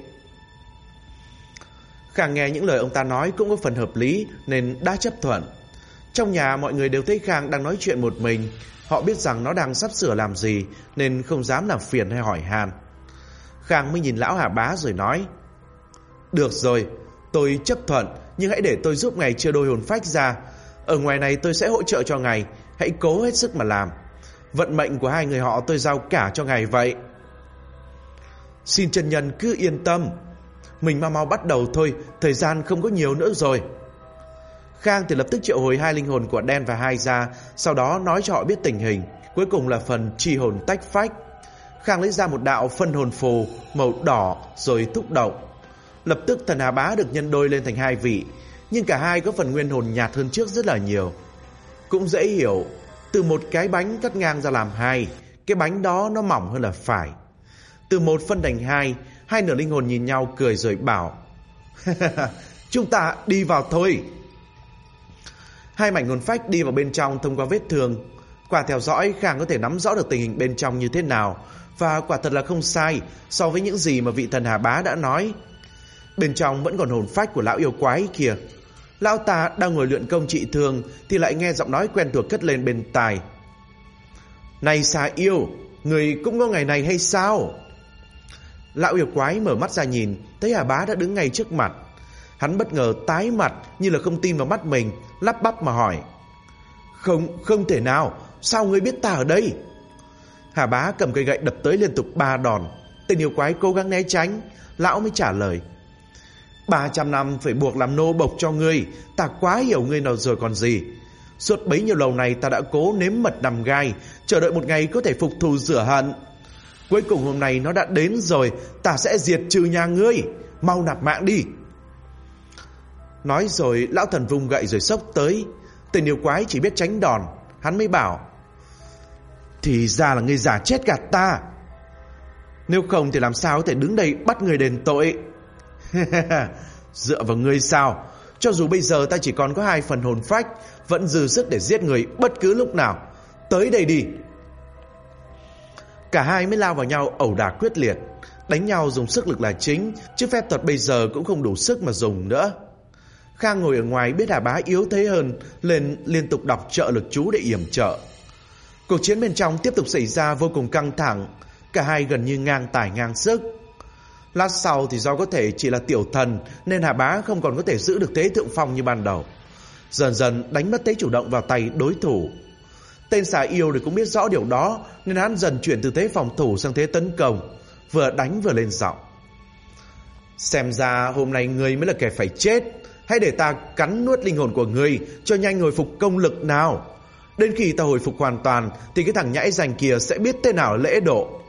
Khang nghe những lời ông ta nói cũng có phần hợp lý nên đã chấp thuận. Trong nhà mọi người đều thấy Khang đang nói chuyện một mình. Họ biết rằng nó đang sắp sửa làm gì nên không dám làm phiền hay hỏi han. Khang mới nhìn lão Hà Bá rồi nói: được rồi, Tôi chấp thuận, nhưng hãy để tôi giúp ngài chia đôi hồn phách ra. Ở ngoài này tôi sẽ hỗ trợ cho ngài, hãy cố hết sức mà làm. Vận mệnh của hai người họ tôi giao cả cho ngài vậy. Xin chân nhân cứ yên tâm, mình mau bắt đầu thôi, thời gian không có nhiều nữa rồi. Khang thì lập tức triệu hồi hai linh hồn của Đen và Hai ra, sau đó nói cho họ biết tình hình. Cuối cùng là phần chi hồn tách phách. Khang lấy ra một đạo phân hồn phù màu đỏ rồi thúc động. Lập tức thần Hà Bá được nhân đôi lên thành hai vị, nhưng cả hai có phần nguyên hồn nhạt hơn trước rất là nhiều. Cũng dễ hiểu, từ một cái bánh cắt ngang ra làm hai, cái bánh đó nó mỏng hơn là phải. Từ một phân thành hai, hai nửa linh hồn nhìn nhau cười rồi bảo chúng ta đi vào thôi. Hai mảnh hồn phách đi vào bên trong thông qua vết thương. Qua theo dõi, Khang có thể nắm rõ được tình hình bên trong như thế nào, và quả thật là không sai so với những gì mà vị thần Hà Bá đã nói. Bên trong vẫn còn hồn phách của lão yêu quái kìa. Lão ta đang ngồi luyện công trị thương thì lại nghe giọng nói quen thuộc cất lên bên tai. Này xà yêu, người cũng có ngày này hay sao? Lão yêu quái mở mắt ra nhìn, thấy Hà Bá đã đứng ngay trước mặt. Hắn bất ngờ tái mặt như là không tin vào mắt mình, lắp bắp mà hỏi. Không thể nào, sao ngươi biết ta ở đây? Hà Bá cầm cây gậy đập tới liên tục 3 đòn. Tên yêu quái cố gắng né tránh. Lão mới trả lời. 300 năm phải buộc làm nô bộc cho ngươi, ta quá hiểu ngươi nào rồi còn gì. Suốt bấy nhiêu lâu này ta đã cố nếm mật nằm gai, chờ đợi một ngày có thể phục thù rửa hận. Cuối cùng hôm nay nó đã đến rồi, ta sẽ diệt trừ nhà ngươi, mau nạp mạng đi. Nói rồi lão thần vung gậy rồi xốc tới. Tên yêu quái chỉ biết tránh đòn. Hắn mới bảo. Thì ra là ngươi giả chết gạt ta. Nếu không thì làm sao có thể đứng đây bắt người đền tội. Dựa vào ngươi sao? Cho dù bây giờ ta chỉ còn có 2 phần hồn phách, vẫn dư sức để giết người bất cứ lúc nào. Tới đây đi. Cả hai mới lao vào nhau ẩu đả quyết liệt. Đánh nhau dùng sức lực là chính, chứ phép thuật bây giờ cũng không đủ sức mà dùng nữa. Khang ngồi ở ngoài biết Hà Bá yếu thế hơn, lên liên tục đọc trợ lực chú để yểm trợ. Cuộc chiến bên trong tiếp tục xảy ra vô cùng căng thẳng. Cả hai gần như ngang tài ngang sức. Lát sau thì do có thể chỉ là tiểu thần, nên Hà Bá không còn có thể giữ được thế thượng phong như ban đầu. Dần dần đánh mất thế chủ động vào tay đối thủ. Tên xà yêu thì cũng biết rõ điều đó, nên hắn dần chuyển từ thế phòng thủ sang thế tấn công, vừa đánh vừa lên giọng. Xem ra hôm nay ngươi mới là kẻ phải chết. Hãy để ta cắn nuốt linh hồn của ngươi, cho nhanh hồi phục công lực nào. Đến khi ta hồi phục hoàn toàn thì cái thằng nhãi rành kia sẽ biết thế nào là lễ độ.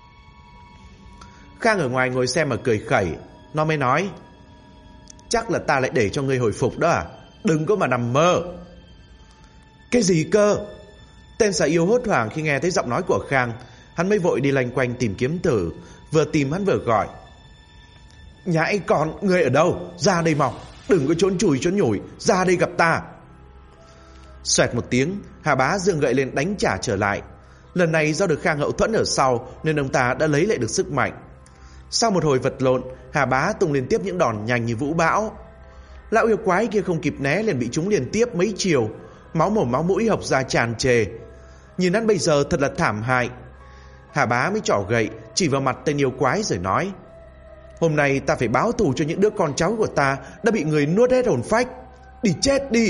Khang ở ngoài ngồi xem mà cười khẩy. Nó mới nói. Chắc là ta lại để cho ngươi hồi phục đó à? Đừng có mà nằm mơ. Cái gì cơ? Tên xà yêu hốt hoảng khi nghe thấy giọng nói của Khang. Hắn mới vội đi loanh quanh tìm kiếm thử. Vừa tìm hắn vừa gọi. Nhãi con, ngươi ở đâu? Ra đây mau. Đừng có trốn chùi trốn nhủi, ra đây gặp ta. Xoẹt một tiếng, Hà Bá giương gậy lên đánh trả trở lại. Lần này do được Khang hậu thuẫn ở sau, nên ông ta đã lấy lại được sức mạnh. Sau một hồi vật lộn, Hà Bá tung liên tiếp những đòn nhanh như vũ bão. Lão yêu quái kia không kịp né liền bị trúng liên tiếp mấy chiều. Máu mồm máu mũi hộc ra tràn trề. Nhìn hắn bây giờ thật là thảm hại. Hà Bá mới trỏ gậy chỉ vào mặt tên yêu quái rồi nói. Hôm nay ta phải báo thù cho những đứa con cháu của ta đã bị người nuốt hết hồn phách. Đi chết đi.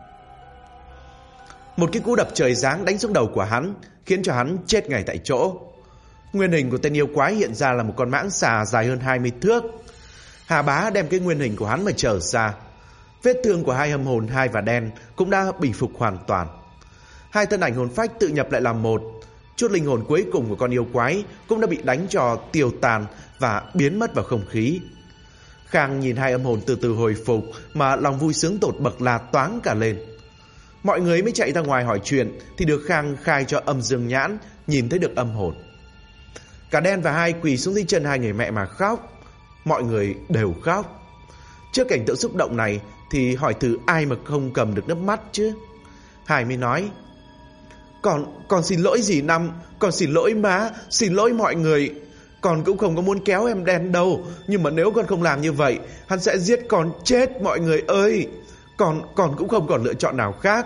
Một cái cú đập trời giáng đánh xuống đầu của hắn, khiến cho hắn chết ngay tại chỗ. Nguyên hình của tên yêu quái hiện ra là một con mãng xà dài hơn 20 thước. Hà Bá đem cái nguyên hình của hắn mà trở ra. Vết thương của hai âm hồn Hai và Đen cũng đã bình phục hoàn toàn. Hai thân ảnh hồn phách tự nhập lại làm một. Chút linh hồn cuối cùng của con yêu quái cũng đã bị đánh cho tiêu tàn và biến mất vào không khí. Khang nhìn hai âm hồn từ từ hồi phục mà lòng vui sướng tột bậc là toáng cả lên. Mọi người mới chạy ra ngoài hỏi chuyện thì được Khang khai cho Âm Dương Nhãn nhìn thấy được âm hồn. Cả Đen và Hai quỳ xuống dưới chân hai người mẹ mà khóc. Mọi người đều khóc. Trước cảnh tượng xúc động này thì hỏi thử ai mà không cầm được nước mắt chứ. Hai mới nói. Con xin lỗi dì Năm, con xin lỗi má, xin lỗi mọi người. Con cũng không có muốn kéo em Đen đâu, nhưng mà nếu con không làm như vậy, hắn sẽ giết con chết mọi người ơi. Con cũng không còn lựa chọn nào khác.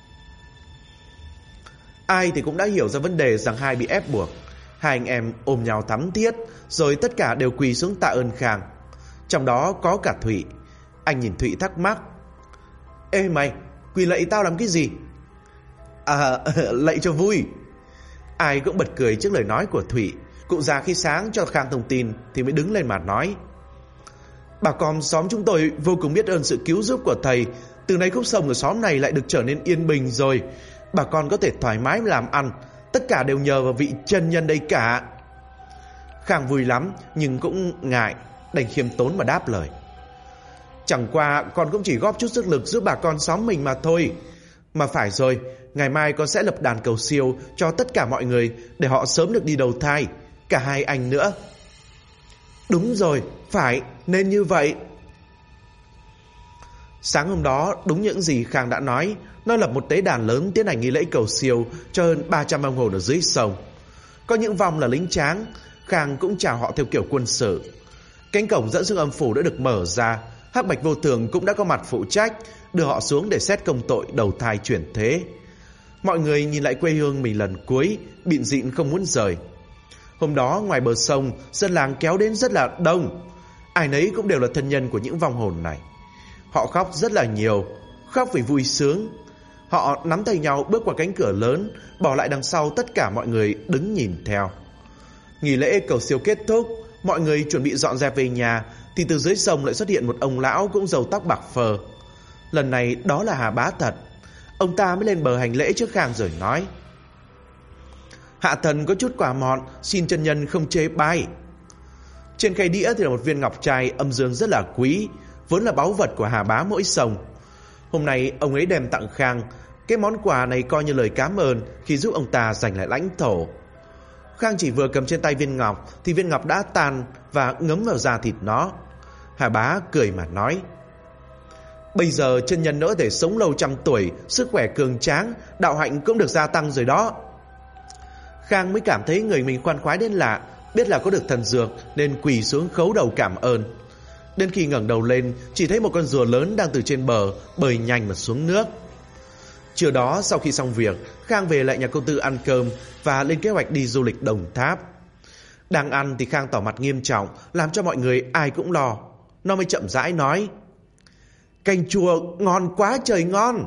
Ai thì cũng đã hiểu ra vấn đề rằng Hai bị ép buộc. Hai anh em ôm nhau thắm thiết, rồi tất cả đều quỳ xuống tạ ơn Khang. Trong đó có cả Thụy. Anh nhìn Thụy thắc mắc. Ê mày, quỳ lạy tao làm cái gì? Lạy cho vui. Ai cũng bật cười trước lời nói của Thụy. Cụ già khi sáng cho Khang thông tin thì mới đứng lên mà nói. Bà con xóm chúng tôi vô cùng biết ơn sự cứu giúp của thầy. Từ nay khúc sông ở xóm này lại được trở nên yên bình rồi. Bà con có thể thoải mái làm ăn. Tất cả đều nhờ vào vị chân nhân đây cả. Khang vui lắm nhưng cũng ngại, đành khiêm tốn mà đáp lời. Chẳng qua con cũng chỉ góp chút sức lực giúp bà con xóm mình mà thôi. Mà phải rồi, ngày mai con sẽ lập đàn cầu siêu cho tất cả mọi người để họ sớm được đi đầu thai. Cả hai anh nữa. Đúng rồi, phải, nên như vậy. Sáng hôm đó, đúng những gì Khang đã nói, nó lập một tế đàn lớn tiến hành nghi lễ cầu siêu cho hơn 300 ông hồn ở dưới sông. Có những vong là lính tráng, Khang cũng chào họ theo kiểu quân sự. Cánh cổng dẫn xuống âm phủ đã được mở ra. Hắc Bạch Vô Thường cũng đã có mặt phụ trách, đưa họ xuống để xét công tội đầu thai chuyển thế. Mọi người nhìn lại quê hương mình lần cuối, bịn dịn không muốn rời. Hôm đó ngoài bờ sông, dân làng kéo đến rất là đông. Ai nấy cũng đều là thân nhân của những vong hồn này. Họ khóc rất là nhiều, khóc vì vui sướng. Họ nắm tay nhau bước qua cánh cửa lớn, bỏ lại đằng sau tất cả mọi người đứng nhìn theo. Nghỉ lễ cầu siêu kết thúc, mọi người chuẩn bị dọn dẹp về nhà, thì từ dưới sông lại xuất hiện một ông lão cũng râu tóc bạc phơ. Lần này đó là Hà Bá thật. Ông ta mới lên bờ hành lễ trước Khang rồi nói. Hạ thần có chút quả mọn, xin chân nhân không chê bai. Trên khay đĩa thì là một viên ngọc trai âm dương rất là quý, vốn là báu vật của Hà Bá mỗi sông. Hôm nay ông ấy đem tặng Khang. Cái món quà này coi như lời cảm ơn khi giúp ông ta giành lại lãnh thổ. Khang chỉ vừa cầm trên tay viên ngọc thì viên ngọc đã tan và ngấm vào da thịt nó. Hà Bá cười mà nói. Bây giờ chân nhân nữa thể sống lâu trăm tuổi, sức khỏe cường tráng, đạo hạnh cũng được gia tăng rồi đó. Khang mới cảm thấy người mình khoan khoái đến lạ, biết là có được thần dược nên quỳ xuống khấu đầu cảm ơn. Đến khi ngẩng đầu lên, chỉ thấy một con rùa lớn đang từ trên bờ bơi nhanh mà xuống nước. Trưa đó sau khi xong việc, Khang về lại nhà cô Tư ăn cơm và lên kế hoạch đi du lịch Đồng Tháp. Đang ăn thì Khang tỏ mặt nghiêm trọng, làm cho mọi người ai cũng lo. Nó mới chậm rãi nói. Canh chua ngon quá trời ngon.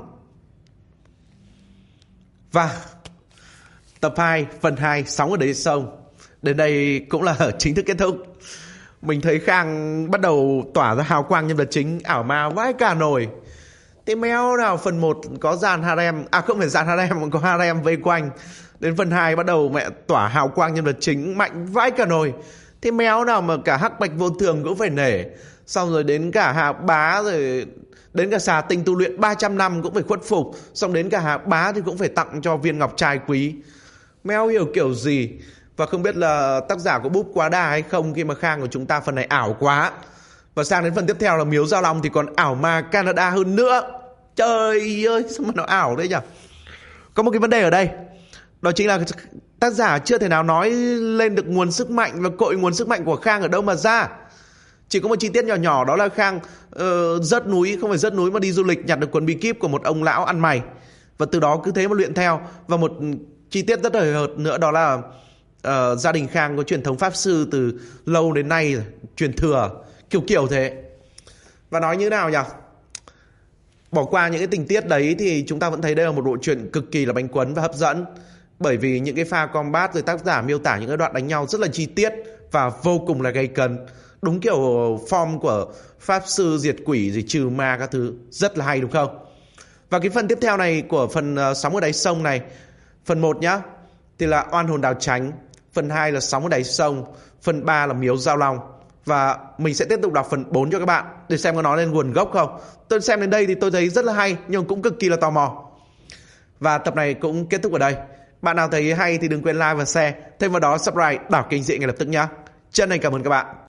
Và tập 2, phần 2 Sóng ở đáy sông đến đây cũng là chính thức kết thúc. Mình thấy Khang bắt đầu tỏa ra hào quang nhân vật chính ảo ma vãi cả nồi. Thế méo nào phần 1 có dàn harem, không phải dàn harem mà có harem vây quanh. Đến phần 2 bắt đầu mẹ tỏa hào quang nhân vật chính mạnh vãi cả nồi. Thế méo nào mà cả Hắc Bạch Vô Thường cũng phải nể. Xong rồi đến cả Hà Bá, rồi đến cả xà tinh tu luyện 300 năm cũng phải khuất phục. Xong đến cả Hà Bá thì cũng phải tặng cho viên ngọc trai quý. Méo hiểu kiểu gì. Và không biết là tác giả có búp quá đà hay không khi mà Khang của chúng ta phần này ảo quá. Và sang đến phần tiếp theo là Miếu Giao Long thì còn ảo ma Canada hơn nữa. Trời ơi, sao mà nó ảo đấy nhỉ? Có một cái vấn đề ở đây. Đó chính là tác giả chưa thể nào nói lên được nguồn sức mạnh và cội nguồn sức mạnh của Khang ở đâu mà ra. Chỉ có một chi tiết nhỏ nhỏ, đó là Khang rớt núi, không phải rớt núi mà đi du lịch nhặt được cuốn bí kíp của một ông lão ăn mày. Và từ đó cứ thế mà luyện theo. Và một chi tiết rất hời hợt nữa đó là gia đình Khang có truyền thống pháp sư từ lâu đến nay rồi, truyền thừa kiểu thế. Và nói như thế nào nhỉ? Bỏ qua những cái tình tiết đấy thì chúng ta vẫn thấy đây là một bộ truyện cực kỳ là bánh cuốn và hấp dẫn. Bởi vì những cái pha combat rồi tác giả miêu tả những cái đoạn đánh nhau rất là chi tiết và vô cùng là gay cấn. Đúng kiểu form của pháp sư diệt quỷ rồi trừ ma các thứ, rất là hay đúng không? Và cái phần tiếp theo này của phần Sóng ở đáy sông này, phần 1 nhá, thì là Oan hồn đào tránh, phần 2 là Sóng ở đáy sông, phần 3 là Miếu Giao Long. Và mình sẽ tiếp tục đọc phần 4 cho các bạn để xem có nói lên nguồn gốc không. Tôi xem đến đây thì tôi thấy rất là hay, nhưng cũng cực kỳ là tò mò. Và tập này cũng kết thúc ở đây. Bạn nào thấy hay thì đừng quên like và share. Thêm vào đó subscribe, đảo kênh Dị ngay lập tức nhé. Chân thành cảm ơn các bạn.